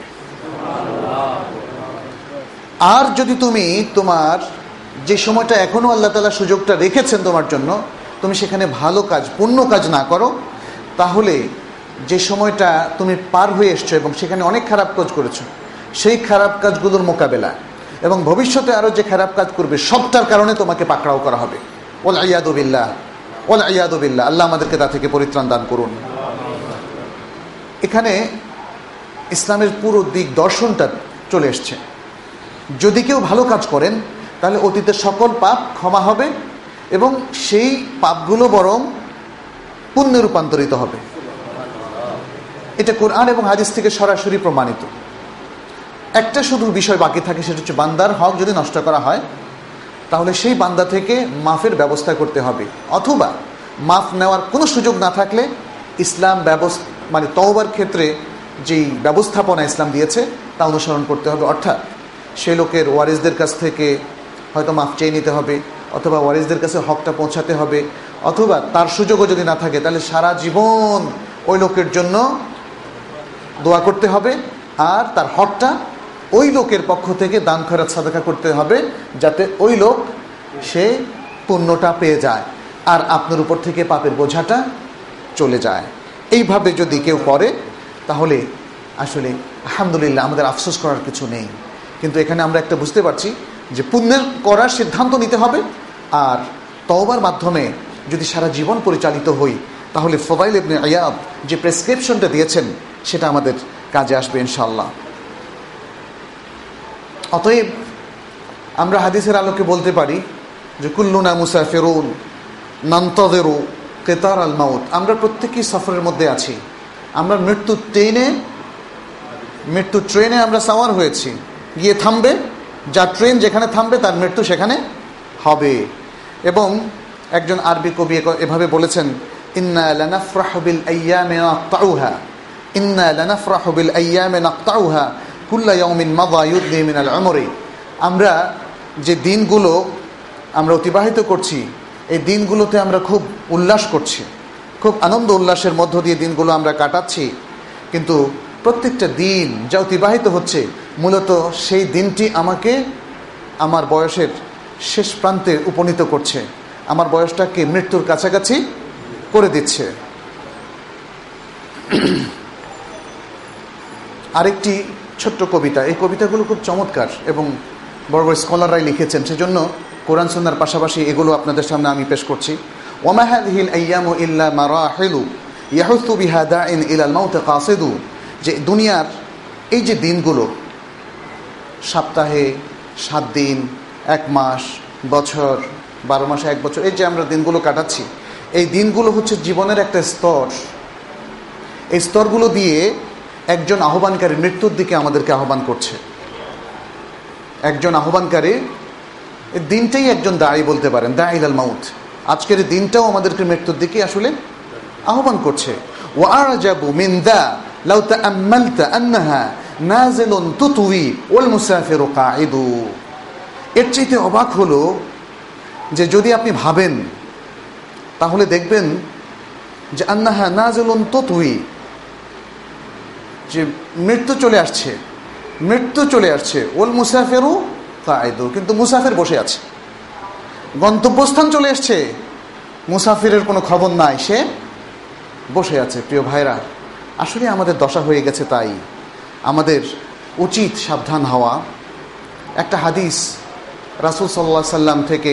আর যদি তুমি তোমার যে সময়টা এখনো আল্লাহ তাআলা সুযোগটা রেখেছেন তোমার জন্য, তুমি সেখানে ভালো কাজ, পুণ্য কাজ না করো, তাহলে যে সময়টা তুমি পার হয়ে এসছো এবং সেখানে অনেক খারাপ কাজ করেছো, সেই খারাপ কাজগুলোর মোকাবেলা এবং ভবিষ্যতে আরও যে খারাপ কাজ করবে সবটার কারণে তোমাকে পাকড়াও করা হবে। ওয়াল ইয়াদু বিল্লাহ, ওয়াল ইয়াদু বিল্লাহ। আল্লাহ আমাদেরকে তা থেকে পরিত্রাণ দান করুন। এখানে ইসলামের পুরো দিক দর্শনটা চলে এসছে। যদি কেউ ভালো কাজ করেন তাহলে অতীতের সকল পাপ ক্ষমা হবে এবং সেই পাপগুলো বরং পুণ্যে রূপান্তরিত হবে। এটা কোরআন এবং হাদিস থেকে সরাসরি প্রমাণিত। একটা শুধু বিষয় বাকি থাকে, সেটা হচ্ছে বান্দার হক যদি নষ্ট করা হয় তাহলে সেই বান্দা থেকে মাফের ব্যবস্থা করতে হবে, অথবা মাফ নেওয়ার কোনো সুযোগ না থাকলে ইসলাম ব্যবস্থা মানে তওবার ক্ষেত্রে যেই ব্যবস্থাপনা ইসলাম দিয়েছে তা অনুসরণ করতে হবে। অর্থাৎ সেই লোকের ওয়ারিসদের কাছ থেকে হয়তো মাফ চেয়ে নিতে হবে, অথবা ওয়ারিসদের কাছে হকটা পৌঁছাতে হবে, অথবা তার সুযোগও যদি না থাকে তাহলে সারা জীবন ওই লোকের জন্য দোয়া করতে হবে, আর তার হকটা ওই লোকের পক্ষ থেকে দান খয়রাত সাদাকা করতে হবে, যাতে ওই লোক সে পুণ্যটা পেয়ে যায় আর আপনার উপর থেকে পাপের বোঝাটা চলে যায়। এইভাবে যদি কেউ করে তাহলে আসলে আলহামদুলিল্লাহ, আমাদের আফসোস করার কিছু নেই। কিন্তু এখানে আমরা একটা বুঝতে পারছি যে পুণ্যের করার সিদ্ধান্ত নিতে হবে, আর তওবার মাধ্যমে যদি সারা জীবন পরিচালিত হই তাহলে ফুদাইল ইবনে ইয়াদ যে প্রেসক্রিপশনটা দিয়েছেন সেটা আমাদের কাজে আসবে ইনশাআল্লাহ। অতএব আমরা হাদিসের আলোকে বলতে পারি যে কুল্লুনা মুসাফিরুন নান্তাযিরু কিতার আল মাউত, আমরা প্রত্যেকেই সফরের মধ্যে আছি। আমরা মৃত্যু ট্রেনে মৃত্যু ট্রেনে আমরা সাওয়ার হয়েছি, গিয়ে থামবে, যা ট্রেন যেখানে থামবে তার মৃত্যু সেখানে হবে। এবং একজন আরবি কবি এভাবে বলেছেন, ইন্না লানাফরাহু বিল আইয়ামি নাকতাউহা ইন্না লানাফরাহু বিল আইয়ামি নাকতাউহা কুল্লা ইয়াউমিন মাযা ইউদনি মিনাল উমরি। আমরা যে দিনগুলো আমরা অতিবাহিত করছি এই দিনগুলোতে আমরা খুব উল্লাস করছি, খুব আনন্দ উল্লাসের মধ্য দিয়ে দিনগুলো আমরা কাটাচ্ছি, কিন্তু প্রত্যেকটা দিন যা অতিবাহিত হচ্ছে মূলত সেই দিনটি আমাকে আমার বয়সের শেষ প্রান্তে উপনীত করছে, আমার বয়সটাকে মৃত্যুর কাছাকাছি করে দিচ্ছে। আরেকটি ছোট্ট কবিতা, এই কবিতাগুলো খুব চমৎকার এবং বড় বড় স্কলাররাই লিখেছেন, সেজন্য কোরআন সুন্নাহর পাশাপাশি এগুলো আপনাদের সামনে আমি পেশ করছি। ওমা হাযিহিল আইয়ামু ইল্লা মারাহিলু ইয়াহুসু বিহা দাইন ইলাল মাউত কাসিদু, যে দুনিয়ার এই যে দিনগুলো, সপ্তাহে সাত দিন, এক মাস, বছর, বারো মাসে এক বছর, এই যে আমরা দিনগুলো কাটাচ্ছি, এই দিনগুলো হচ্ছে জীবনের একটা স্তর। এই স্তরগুলো দিয়ে একজন আহ্বানকারী মৃত্যুর দিকে আমাদেরকে আহ্বান করছে। একজন আহ্বানকারী, এই দিনটাই একজন দায়ী বলতে পারেন, দাঈ ইলাল মাউত। আজকের এই দিনটাও আমাদেরকে মৃত্যুর দিকে আসলে আহ্বান করছে। ওয়া আরজাবু মিন দা লাউ তাআম্মালতা আন্নাহা নাজিলুন তুতওয়ি ওয়াল মুসাফিরু কাঈদু। এর চাইতে অবাক হলো যে যদি আপনি ভাবেন তাহলে দেখবেন যে আন্নাহা নাজিলুন তুতওয়ি, যে মৃত্যু চলে আসছে, মৃত্যু চলে আসছে। ওল মুসাফিরু কায়দু, কিন্তু মুসাফির বসে আছে। গন্তব্যস্থান চলে আসছে, মুসাফিরের কোনো খবর নাই, সে বসে আছে। প্রিয় ভাইরা, আসলে আমাদের দশা হয়ে গেছে, তাই আমাদের উচিত সাবধান হওয়া। একটা হাদিস রাসূল সাল্লাল্লাহু আলাইহি সাল্লাম থেকে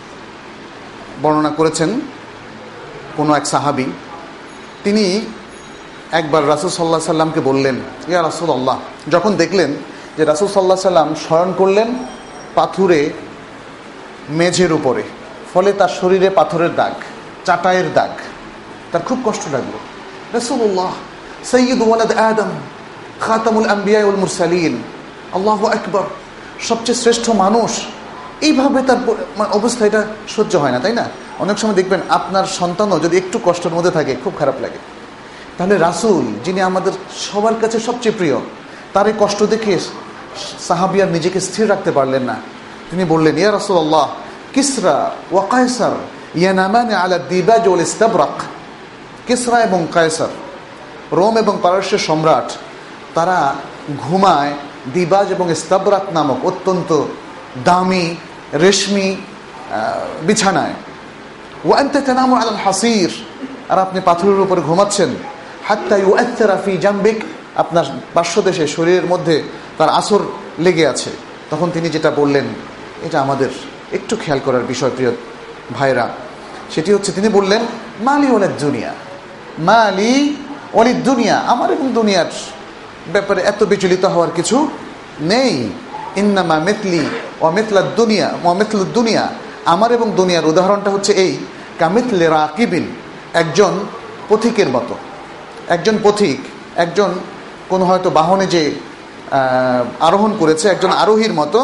বর্ণনা করেছেন কোনো এক সাহাবী। তিনি একবার রাসূল সাল্লাল্লাহু আলাইহি সাল্লামকে বললেন, ইয়া রাসূলুল্লাহ, যখন দেখলেন যে রাসূল সাল্লাল্লাহু আলাইহি সাল্লাম শয়ন করলেন পাথুরে মেঝের উপরে, ফলে তার শরীরে পাথরের দাগ, চাটাইয়ের দাগ, তার খুব কষ্ট লাগলো। রাসূলুল্লাহ সাইয়্যিদু ওয়ালাদ আদম খাতামুল আম্বিয়া ওয়াল মুরসালিন, আল্লাহু আকবার, সবচেয়ে শ্রেষ্ঠ মানুষ, এইভাবে তার অবস্থা, এটা সহ্য হয় না, তাই না? অনেক সময় দেখবেন আপনার সন্তানও যদি একটু কষ্টের মধ্যে থাকে খুব খারাপ লাগে। তাহলে রাসূল, যিনি আমাদের সবার কাছে সবচেয়ে প্রিয়, তার এই কষ্ট দেখে সাহাবী আর নিজেকে স্থির রাখতে পারলেন না। তিনি বললেন, ইয়া রাসূলুল্লাহ, কিসরা ওয়া কায়সার ইয়ানামানি আলা দিবাজ ওয়াল ইস্তাবরাক। কিসরা এবং কায়সার, রোম এবং পারস্যের সম্রাট, তারা ঘুমায় দিবাজ এবং ইস্তাবরাক নামক অত্যন্ত দামি রেশমি বিছানায়। ওয়া আনতা তানামু আলাল হাসির, আর আপনি পাথরের উপরে ঘুমাচ্ছেন। হাত্তা ইউআথিরা ফি জামবিক, আপনার পার্শ্বদেশে শরীরের মধ্যে তার আসর লেগে আছে। তখন তিনি যেটা বললেন, এটা আমাদের একটু খেয়াল করার বিষয় প্রিয় ভাইরা। সেটি হচ্ছে, তিনি বললেন, মালি ওয়ালিদ দুনিয়া, মালি ওয়ালিদ দুনিয়া, আমার এবং দুনিয়ার ব্যাপারে এত বিচলিত হওয়ার কিছু নেই। ইন্নামা মিথলি ওয়া মিথলাদ দুনিয়া ওয়া মিথলুদ দুনিয়া, আমার এবং দুনিয়ার উদাহরণটা হচ্ছে এই, কামিথলি রাকিবিন, একজন পথিকের মতো। একজন পথিক, একজন কোন হয়তো বাহনে যে আরোহণ করেছে, একজন আরোহীর মতো।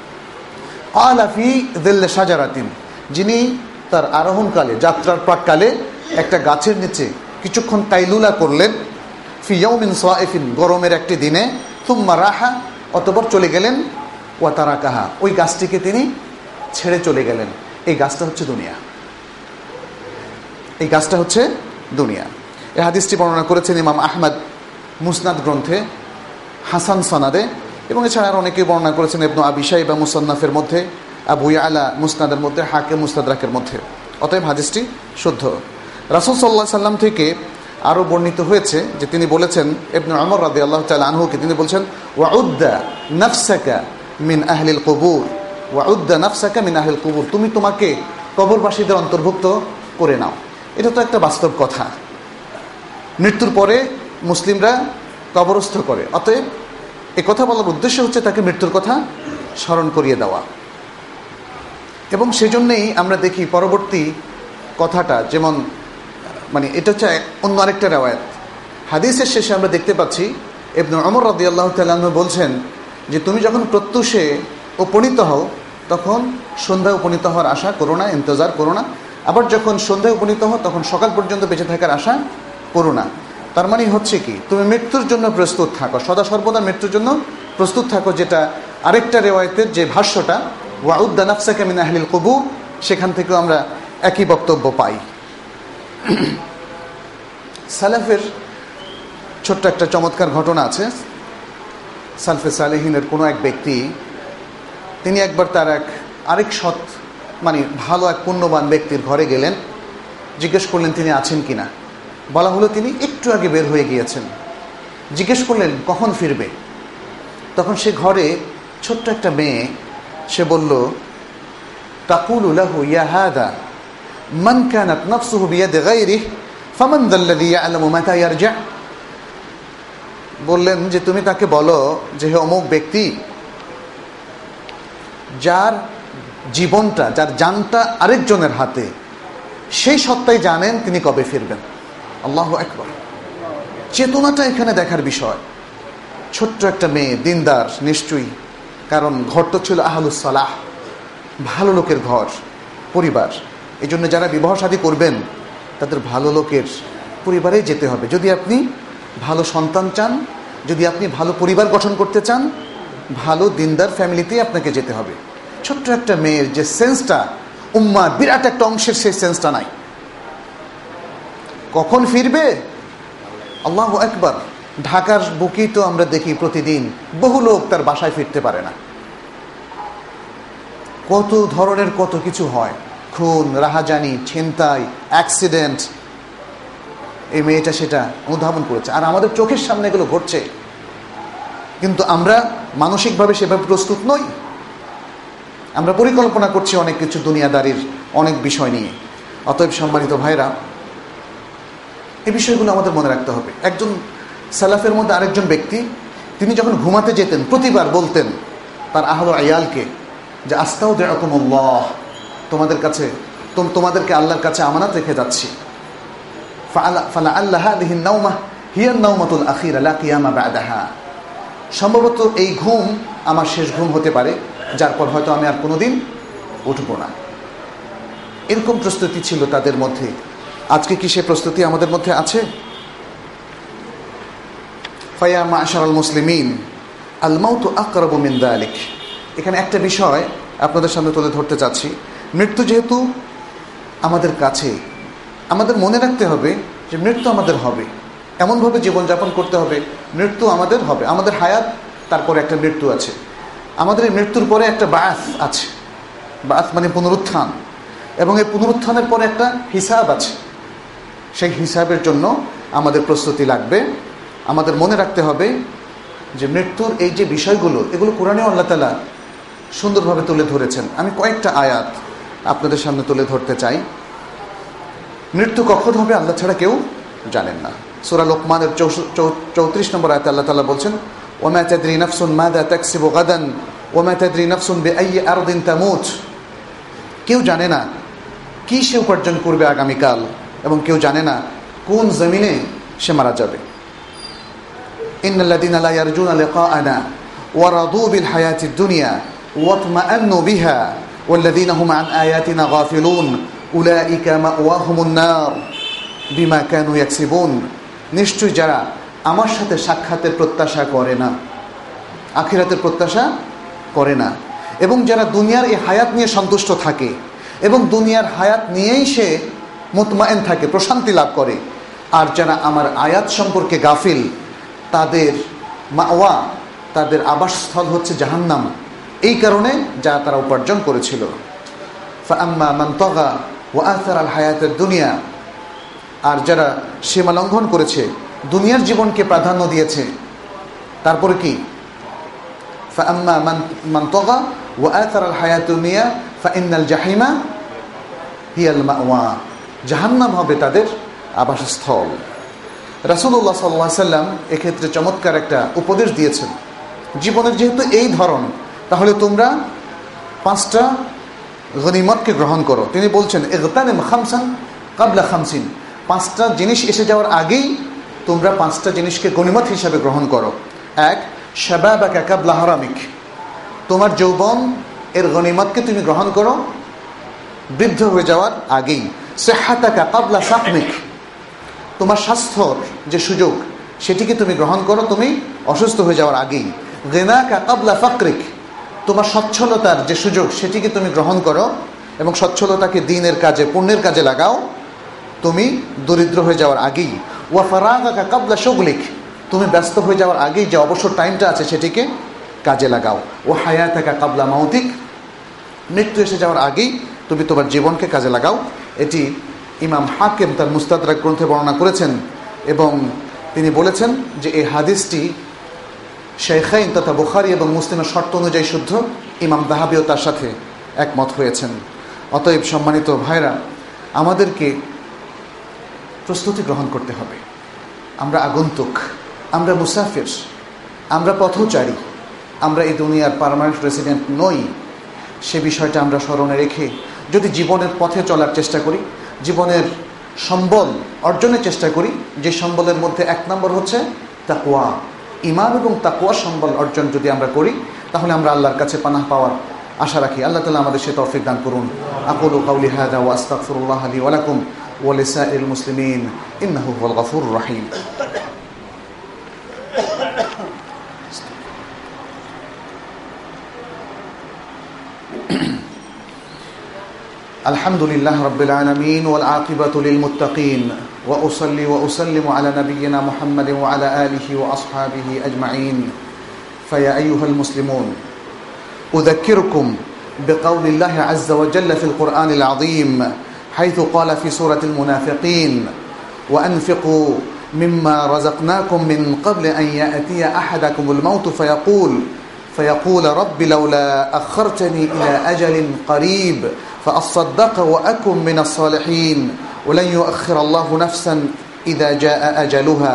আলাফি দিল্লে সাজারাতিন, যিনি তার আরোহণকালে, যাত্রার প্রাককালে একটা গাছের নিচে কিছুক্ষণ কাইলুলা করলেন, ফি ইয়াউমিন সাইফিন, গরমের একটি দিনে, সুম্মা রাহা, অতঃপর চলে গেলেন, ওয়া তারাকাহা, ওই গাছটিকে তিনি ছেড়ে চলে গেলেন। এই গাছটা হচ্ছে দুনিয়া, এই গাছটা হচ্ছে দুনিয়া। এই হাদিসটি বর্ণনা করেছেন ইমাম আহমদ মুসনাদ গ্রন্থে হাসান সনাদে, এবং এছাড়া আর অনেকেই বর্ণনা করেছেন ইবনু আবি শাইবা মুসান্নাফের মধ্যে, আবু ইয়ালা মুসনাদের মধ্যে, হাকিম মুস্তাদরাকের মধ্যে। অতএব হাদিসটি শুদ্ধ। রাসূল সাল্লাল্লাহু আলাইহি সাল্লাম থেকে আরও বর্ণিত হয়েছে যে তিনি বলেছেন, ইবনে ওমর রাদিয়াল্লাহু তাআলা আনহুকে তিনি বলছেন, ওয়াউদ্দা নাফসাকা মিন আহলিল কুবুর, ওয়াউদ্দা নাফসাকা মিন আহলিল কুবুর, তুমি তোমাকে কবরবাসীদের অন্তর্ভুক্ত করে নাও। এটা তো একটা বাস্তব কথা। মৃত্যুর পরে মুসলিমরা কবরস্থ করে, অতএব এ কথা বলার উদ্দেশ্য হচ্ছে তাকে মৃত্যুর কথা স্মরণ করিয়ে দেওয়া। এবং সেজন্যই আমরা দেখি পরবর্তী কথাটা, যেমন মানে এটা হচ্ছে অন্য আরেকটা রেওয়ায়াত, হাদিসের শেষে আমরা দেখতে পাচ্ছি ইবনে ওমর রাদিয়াল্লাহু তাআলা আনহু বলছেন যে তুমি যখন প্রত্যুষে উপনীত হও তখন সন্ধ্যা উপনীত হওয়ার আশা করো না, ইন্তজার করো না। আবার যখন সন্ধ্যায় উপনীত হও তখন সকাল পর্যন্ত বেঁচে থাকার আশা করো না। তার মানে হচ্ছে কি, তুমি মৃত্যুর জন্য প্রস্তুত থাকো, সদা সর্বদা মৃত্যুর জন্য প্রস্তুত থাকো। যেটা আরেকটা রেওয়ায়েতের যে ভাষ্যটা, ওয়াউদ্দা নাফসাকা মিন আহলিল কুবুর, সেখান থেকেও আমরা একই বক্তব্য পাই। সালাফের ছোট্ট একটা চমৎকার ঘটনা আছে। সালফে সালেহিনের কোনো এক ব্যক্তি, তিনি একবার তার এক আরেক সৎ মানে ভালো এক পুণ্যবান ব্যক্তির ঘরে গেলেন, জিজ্ঞেস করলেন তিনি আছেন কিনা। বলা হলো তিনি একটু আগে বের হয়ে গিয়েছেন। জিজ্ঞেস করলেন কখন ফিরবে। তখন সে ঘরে ছোট্ট একটা মেয়ে, সে বলল, তাকুলু লাহু ইয়া হাদা মান কানাত নাফসুহু বিয়াদি গায়রিহি ফামান যাল্লাযী ইয়া'লামু মাতা ইয়ারজা। বললেন যে তুমি তাকে বলো যে হে অমুক ব্যক্তি, যার জীবনটা, যার জানটা আরেকজনের হাতে, সেই সত্তাই জানেন তিনি কবে ফিরবেন। আল্লাহু আকবার। চেতনাটা এখানে দেখার বিষয়। ছোট্ট একটা মেয়ে, দিনদার নিশ্চয়ই, কারণ ঘরটা ছিল আহলুস সালাহ, ভালো লোকের ঘর, পরিবার। এই জন্য যারা বিবাহ শাদী করবেন তাদের ভালো লোকের পরিবারে যেতে হবে। যদি আপনি ভালো সন্তান চান, যদি আপনি ভালো পরিবার গঠন করতে চান, ভালো দিনদার ফ্যামিলিতেই আপনাকে যেতে হবে। ছোট্ট একটা মেয়ের যে সেন্সটা, উম্মার বিরাট একটা অংশের সেই সেন্সটা নাই। কখন ফিরবে, আল্লাহু আকবার, ঢাকার বুকেই তো আমরা দেখি প্রতিদিন বহু লোক তার বাসায় ফিরতে পারে না। কত ধরনের কত কিছু হয়, খুন, রাহাজানি, ছিনতাই, অ্যাক্সিডেন্ট। এই মেয়েটা সেটা অনুধাবন করেছে, আর আমাদের চোখের সামনে এগুলো ঘটছে, কিন্তু আমরা মানসিকভাবে সেভাবে প্রস্তুত নই। আমরা পরিকল্পনা করছি অনেক কিছু, দুনিয়াদারির অনেক বিষয় নিয়ে। অতএব সম্মানিত ভাইরা, এই বিষয়গুলো আমাদের মনে রাখতে হবে। একজন সালাফের মধ্যে আরেকজন ব্যক্তি, তিনি যখন ঘুমাতে যেতেন প্রতিবার বলতেন তার আহল আয়ালকে যে আস্তাউদিউকুমুল্লাহ, তোমাদের কাছে তোমাদেরকে আল্লাহর কাছে আমানত রেখে যাচ্ছি। ফালাআল্লা হাযিহি আন-নাওমা হিয়া আন-নাওমাতুল আখিরা লা কিয়ামা বা'দাহা, সম্ভবত এই ঘুম আমার শেষ ঘুম হতে পারে, যার পর হয়তো আমি আর কোনোদিন উঠব না। এরকম প্রস্তুতি ছিল তাদের মধ্যে। আজকে কি সে প্রস্তুতি আমাদের মধ্যে আছে? ফায়া মা'শারাল মুসলিমিন, আল মাউতু আকরাবু মিন যালিক। এখানে একটা বিষয় আপনাদের সামনে তুলে ধরতে চাচ্ছি। মৃত্যু যেহেতু আমাদের কাছে, আমাদের মনে রাখতে হবে যে মৃত্যু আমাদের হবে, এমনভাবে জীবনযাপন করতে হবে, মৃত্যু আমাদের হবে। আমাদের হায়াত, তারপরে একটা মৃত্যু আছে। আমাদের এই মৃত্যুর পরে একটা বাস আছে, বাস মানে পুনরুত্থান, এবং এই পুনরুত্থানের পরে একটা হিসাব আছে। সেই হিসাবের জন্য আমাদের প্রস্তুতি লাগবে। আমাদের মনে রাখতে হবে যে মৃত্যুর এই যে বিষয়গুলো, এগুলো কোরআনেও আল্লাহ তাআলা সুন্দরভাবে তুলে ধরেছেন। আমি কয়েকটা আয়াত আপনাদের সামনে তুলে ধরতে চাই। মৃত্যু কখন হবে আল্লাহ ছাড়া কেউ জানেন না। সূরা লোকমানের চৌত্রিশ নম্বর আয়াতে আল্লাহ তাআলা বলছেন, ওমা তাদরি নাফসুন মাযা তাকসিবু গাদান ওমা তাদরি নাফসুন বিআইয়ি আরদিন তামুত। কেউ জানে না কি সে উপার্জন করবে আগামীকাল, এবং কেউ জানে না কোন জমিনে সে মারা যাবে। ইন্নাল্লাযীনা লা ইয়ারজুনা লিকাআনা ওয়া রাদু বিল হায়াতিদ দুনিয়া ওয়া তমাআন্নু বিহা ওয়াল্লাযীনা হুম আন আয়াতিনা গাফিলুন উলাইকা মাওয়াহুমুন নার বিমা কানু ইয়াকসিবুন। নিশ্চয়ই যারা আমার সাথে সাক্ষাতের প্রত্যাশা করে না, আখিরাতের প্রত্যাশা করে না, এবং যারা দুনিয়ার এই হায়াত নিয়ে সন্তুষ্ট থাকে এবং দুনিয়ার হায়াত নিয়েই সে মুতমাইন থাকে, প্রশান্তি লাভ করে, আর যারা আমার আয়াত সম্পর্কে গাফিল, তাদের মাওয়া, তাদের আবাসস্থল হচ্ছে জাহান্নাম, এই কারণে যা তারা উপার্জন করেছিল। ফাআম্মা মান তাগা ওয়া আথারা আল হায়াতাদ দুনিয়া, আর যারা সীমা লঙ্ঘন করেছে, দুনিয়ার জীবনকে প্রাধান্য দিয়েছে, তারপরে কি ফাআম্মা মান মান তাগা ওয়া আথারা আল হায়াতুদ দুনিয়া ফাইন্নাল জাহিমা হিয়াল মাওয়া, জাহান্নাম হবে তাদের আবাসস্থল। রাসূলুল্লাহ সাল্লাল্লাহু আলাইহি সাল্লাম এক্ষেত্রে চমৎকার একটা উপদেশ দিয়েছেন। জীবনের যেহেতু এই ধরন, তাহলে তোমরা পাঁচটা গনিমতকে গ্রহণ করো। তিনি বলছেন ইগতানিম খামসান ক্বাবলা খামসিন, পাঁচটা জিনিস এসে যাওয়ার আগেই তোমরা পাঁচটা জিনিসকে গনিমত হিসাবে গ্রহণ করো। এক, শাবাবাকা ক্বাবলা হারামিক, তোমার যৌবন এর গনিমতকে তুমি গ্রহণ করো বৃদ্ধ হয়ে যাওয়ার আগেই। সিহহাতাকা ক্বাবলা সাকমিক, তোমার স্বাস্থ্যর যে সুযোগ সেটিকে তুমি গ্রহণ করো তুমি অসুস্থ হয়ে যাওয়ার আগেই। গিনাকা ক্বাবলা ফাকরিক, তোমার সচ্ছলতার যে সুযোগ সেটিকে তুমি গ্রহণ করো এবং সচ্ছলতাকে দ্বীনের কাজে, পুণ্যের কাজে লাগাও তুমি দরিদ্র হয়ে যাওয়ার আগেই। ওয়া ফারাগাকা ক্বাবলা শুগলিক, তুমি ব্যস্ত হয়ে যাওয়ার আগেই যে অবসর টাইমটা আছে সেটিকে কাজে লাগাও। ও হায়াতাকা ক্বাবলা মাউতিক, মৃত্যু এসে যাওয়ার আগেই তুমি তোমার জীবনকে কাজে লাগাও। এটি ইমাম হাকিম তার মুস্তাদরাক গ্রন্থে বর্ণনা করেছেন, এবং তিনি বলেছেন যে এই হাদিসটি শাইখাইন তথা বুখারী এবং মুসলিমের শর্ত অনুযায়ী শুদ্ধ। ইমাম যাহাবীও তার সাথে একমত হয়েছেন। অতএব সম্মানিত ভাইরা, আমাদেরকে প্রস্তুতি গ্রহণ করতে হবে। আমরা আগন্তুক, আমরা মুসাফির, আমরা পথচারী, আমরা এই দুনিয়ার পার্মানেন্ট রেসিডেন্ট নই। সে বিষয়টা আমরা স্মরণে রেখে যদি জীবনের পথে চলার চেষ্টা করি, জীবনের সম্বল অর্জনের চেষ্টা করি, যে সম্বলের মধ্যে এক নম্বর হচ্ছে তাকওয়া, ঈমান এবং তাকওয়া সম্বল অর্জন যদি আমরা করি, তাহলে আমরা আল্লাহর কাছে পানাহ পাওয়ার আশা রাখি। আল্লাহ তাআলা আমাদের সে তৌফিক দান করুন। আকুলু কাওলি হাযা ওয়া আস্তাগফিরুল্লাহ লি ওয়া লাকুম ওয়া লিসাইরিল মুসলিমিন ইন্নাহু হুয়াল গফুরুর রহিম। الحمد لله رب العالمين والعاقبة للمتقين وأصلي وأسلم على نبينا محمد وعلى آله وأصحابه أجمعين فيا أيها المسلمون أذكركم بقول الله عز وجل في القرآن العظيم حيث قال في سورة المنافقين وأنفقوا مما رزقناكم من قبل أن يأتي أحدكم الموت فيقول فيقول رب لولا أخرتني إلى أجل قريب فأصدق وأكن من الصالحين ولن يؤخر الله نفسا إذا جاء أجلها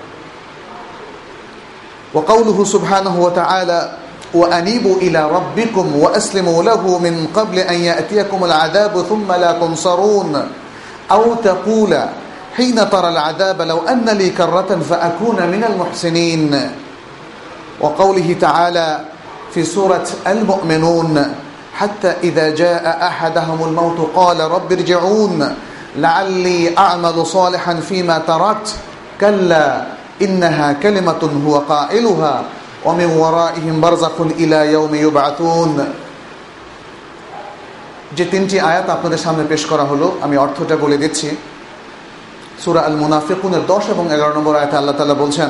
وقوله سبحانه وتعالى وأنيبوا إلى ربكم وأسلموا له من قبل أن يأتيكم العذاب ثم لا تنصرون أو تقول حين ترى العذاب لو أن لي كرة فأكون من المحسنين وقوله تعالى في سورة المؤمنون حتى إذا جاء أحدهم الموت قال رب ارجعون لعلي أعمل صالحا فيما تركت كلا إنها كلمة هو قائلها ومن ورائهم برزخ إلى يوم يبعثون যে তিনটি আয়াত আপনাদের সামনে পেশ করা হলো আমি অর্থটা বলে দিচ্ছি সূরা আল মুনাফিকুনের দশ এবং এগারো নম্বর আয়াতে আল্লাহ তাআলা বলছেন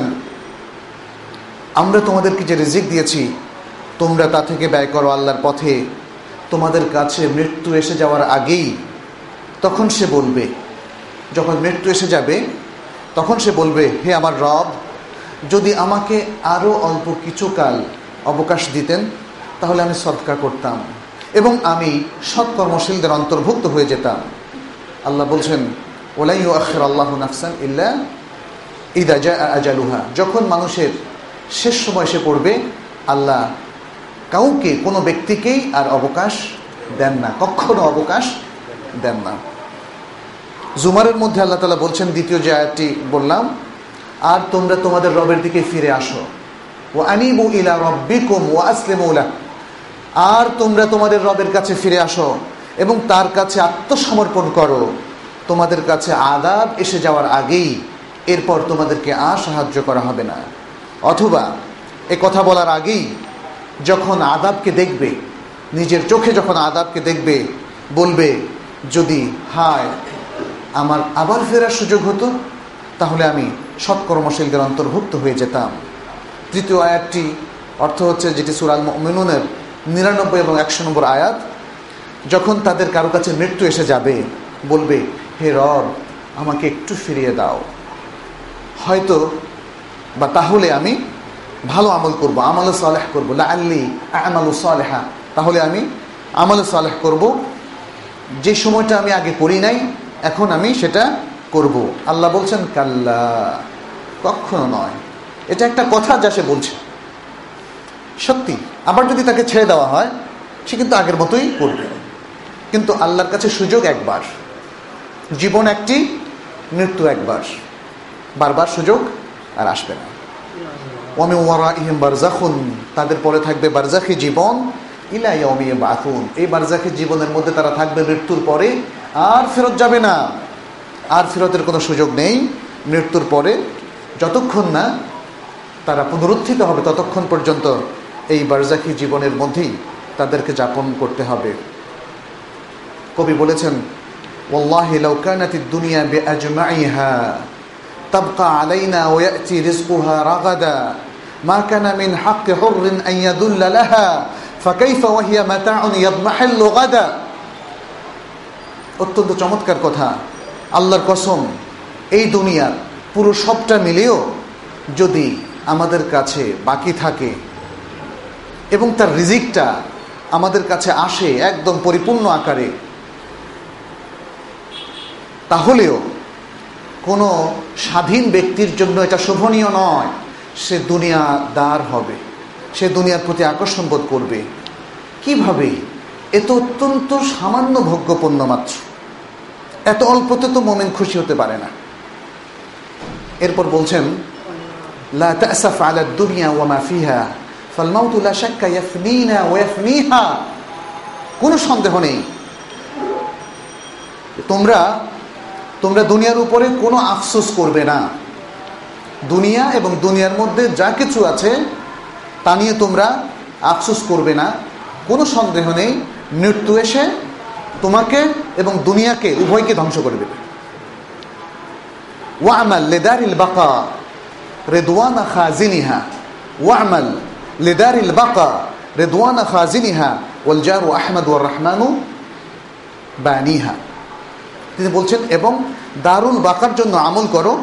আমরা তোমাদেরকে যে রিজিক দিয়েছি তোমরা তা থেকে ব্যয় করো আল্লাহর পথে তোমাদের কাছে মৃত্যু এসে যাওয়ার আগেই তখন সে বলবে যখন মৃত্যু এসে যাবে তখন সে বলবে হে আমার রব যদি আমাকে আরও অল্প কিছুকাল অবকাশ দিতেন তাহলে আমি সদকা করতাম এবং আমি সৎকর্মশীলদের অন্তর্ভুক্ত হয়ে যেতাম আল্লাহ বলছেন ওলা ইউআখিরুল্লাহু নাফসান ইল্লা ইযা জাআ আজালুহা যখন মানুষের শেষ সময় এসে পড়বে আল্লাহ কাউকে কোনো ব্যক্তিকেই আর অবকাশ দেন না কখনো অবকাশ দেন না জুমারের মধ্যে আল্লাহ তাআলা বলছেন দ্বিতীয় যে আয়াতটি বললাম আর তোমরা তোমাদের রবের দিকে ফিরে আসো ওয়া আনিবু ইলা রাব্বিকুম ওয়া আসলিমু লাহ আর তোমরা তোমাদের রবের কাছে ফিরে আসো এবং তার কাছে আত্মসমর্পণ করো তোমাদের কাছে আযাব এসে যাওয়ার আগেই এরপর তোমাদেরকে আর সাহায্য করা হবে না অথবা এ কথা বলার আগেই যখন আযাবকে দেখবে নিজের চোখে যখন আযাবকে দেখবে বলবে যদি হায় আমার আবার ফেরার সুযোগ হতো তাহলে আমি সৎকর্মশীলদের অন্তর্ভুক্ত হয়ে যেতাম তৃতীয় আয়াতটি অর্থ হচ্ছে যেটি সূরা আল মুমিনুনের নিরানব্বই এবং একশো নম্বর আয়াত যখন তাদের কারো কাছে মৃত্যু এসে যাবে বলবে হে রব আমাকে একটু ফিরিয়ে দাও হয়তো বা তাহলে আমি ভালো আমল করব আমল সালেহ করব লাআল্লি আ'মালু সালেহা তাহলে আমি আমল সালেহ করব যে সময়টা আমি আগে করি নাই এখন আমি সেটা করব আল্লাহ বলছেন কাল্লা কখনো নয় এটা একটা কথা যা সে বলছে সত্যি আবার যদি তাকে ছেড়ে দেওয়া হয় সে কিন্তু আগের মতোই করবে কিন্তু আল্লাহর কাছে সুযোগ একবার জীবন একটি মৃত্যু একবার বারবার সুযোগ আর আসবে না ওয়া মিন ওয়ারাইহিম বারযাখুন তাদের পরে থাকবে বারযাখী জীবন ইলা ইয়াউমি ইউবআসুন এই বারযাখী জীবনের মধ্যে তারা থাকবে মৃত্যুর পরে আর ফেরত যাবে না আর ফেরতের কোনো সুযোগ নেই মৃত্যুর পরে যতক্ষণ না তারা পুনরুত্থিত হবে ততক্ষণ পর্যন্ত এই বারযাখী জীবনের মধ্যেই তাদেরকে যাপন করতে হবে কবি বলেছেন ওয়াল্লাহি লাউ কানাতিদ দুনিয়া বিআজমাইহা তাবকা আলাইনা ওয়া ইয়াতি রিজকুহা রাগাদা মা কানা মিন হাক্কি হুররিন আন ইয়াদুল্লা লাহা ফাকাইফা ওয়া হিয়া মাতাউন ইয়াদমাহিল্লু গাদা অত্যন্ত চমৎকার কথা আল্লাহর কসম এই দুনিয়ার পুরো সবটা মিলেও যদি আমাদের কাছে বাকি থাকে এবং তার রিজিকটা আমাদের কাছে আসে একদম পরিপূর্ণ আকারে তাহলেও কোনো স্বাধীন ব্যক্তির জন্য এটা শোভনীয় নয় সে দুনিয়াদার হবে সে দুনিয়ার প্রতি আকর্ষণ বোধ করবে কিভাবে এ তো অত্যন্ত সামান্য ভোগ্যপণ্য মাত্র এত অল্পতে তো মুমিন খুশি হতে পারে না এরপর বলছেন লা তাসাফ আলা দুনিয়া ওয়া মা ফিহা ফাল মাউতু লা শাক্কা ইয়াফনিনা ওয়া ইয়াফনিহা কোনো সন্দেহ নেই তোমরা তোমরা দুনিয়ার উপরে কোনো আফসোস করবে না দুনিয়া এবং দুনিয়ার মধ্যে যা কিছু আছে তা নিয়ে তোমরা আফসোস করবে না কোনো সন্দেহ নেই মৃত্যু এসে তোমাকে এবং দুনিয়াকে উভয়কে ধ্বংস করে দেবে। ওয়া'মাল লিদারিল বাকা রিদওয়ানা খাজিনিহা, ওয়া'মাল লিদারিল বাকা রিদওয়ানা খাজিনিহা ওয়াল জারু আহমদ ওয়ার রহমানু বানিহা। তিনি বলছেন এবং দারুল বাকার জন্য আমল করো,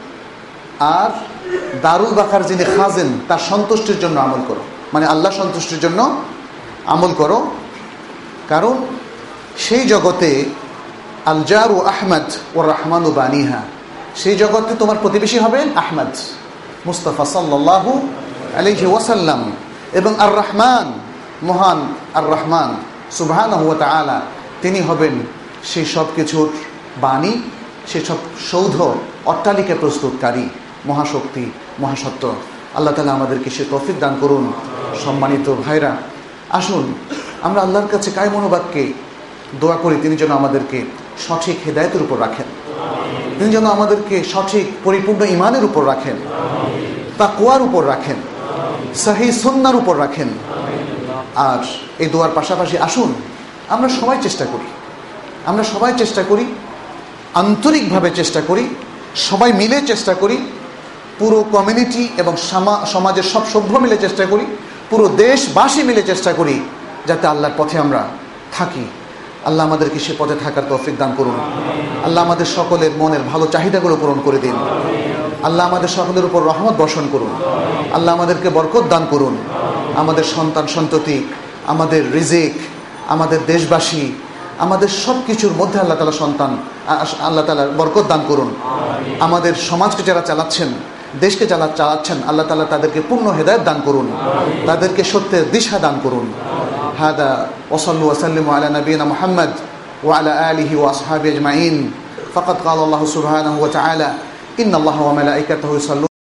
আর দারুল বাকার যিনি খাজেন তার সন্তুষ্টির জন্য আমল করো, মানে আল্লাহ সন্তুষ্টির জন্য আমল করো। কারণ সেই জগতে আল জারু আহমদ ওয়ার রহমানু বানিহা, সেই জগতে তোমার প্রতিবেশী হবেন আহমদ মুস্তাফা সাল্লাল্লাহু আলাইহি ওয়াসাল্লাম, এবং আর রহমান মহান আর রহমান সুবহানাহু ওয়া তাআলা তিনি হবেন সেই সব কিছুর বাণী, সেই সব সৌধ অট্টালিকা প্রস্তুতকারী মহাশক্তি মহাসত্য। আল্লাহ তাআলা আমাদেরকে সে তৌফিক দান করুন। সম্মানিত ভাইরা, আসুন আমরা আল্লাহর কাছে কায় মনোবাক্যে দোয়া করি তিনি যেন আমাদেরকে সঠিক হেদায়েতের উপর রাখেন, তিনি যেন আমাদেরকে সঠিক পরিপূর্ণ ঈমানের উপর রাখেন, তাকওয়ার উপর রাখেন, সহিহ সুন্নাহর উপর রাখেন। আর এই দোয়ার পাশাপাশি আসুন আমরা সবাই চেষ্টা করি, আমরা সবাই চেষ্টা করি, আন্তরিকভাবে চেষ্টা করি, সবাই মিলে চেষ্টা করি, পুরো কমিউনিটি এবং সমাজের সব সভ্য মিলে চেষ্টা করি, পুরো দেশবাসী মিলে চেষ্টা করি যাতে আল্লাহর পথে আমরা থাকি। আল্লাহ আমাদেরকে সে পথে থাকার তৌফিক দান করুন। আল্লাহ আমাদের সকলের মনের ভালো চাহিদাগুলো পূরণ করে দিন। আল্লাহ আমাদের সকলের উপর রহমত বর্ষণ করুন। আল্লাহ আমাদেরকে বরকত দান করুন। আমাদের সন্তান সন্ততি, আমাদের রিজিক, আমাদের দেশবাসী, আমাদের সব কিছুর মধ্যে আল্লাহ তাআলা সন্তান আল্লাহ তাআলা বরকত দান করুন। আমাদের সমাজকে যারা চালাচ্ছেন, দেশকে যারা চালাচ্ছেন, আল্লাহ তাআলা তাদেরকে পূর্ণ হেদায়েত দান করুন, তাদেরকে সত্যের দিশা দান করুন। হাদা ওয়া সাল্লু ওয়া সাল্লিমু আলা নবিয়িনা মুহাম্মদ ওয়া আলা আলিহি ওয়া আসহাবিহি আজমাইন। ফাকাদ ক্বালা আল্লাহু সুবহানাহু ওয়া তাআলা ইন্নাল্লাহা ওয়া মালাইকাতাহু ইউসাল্লুনা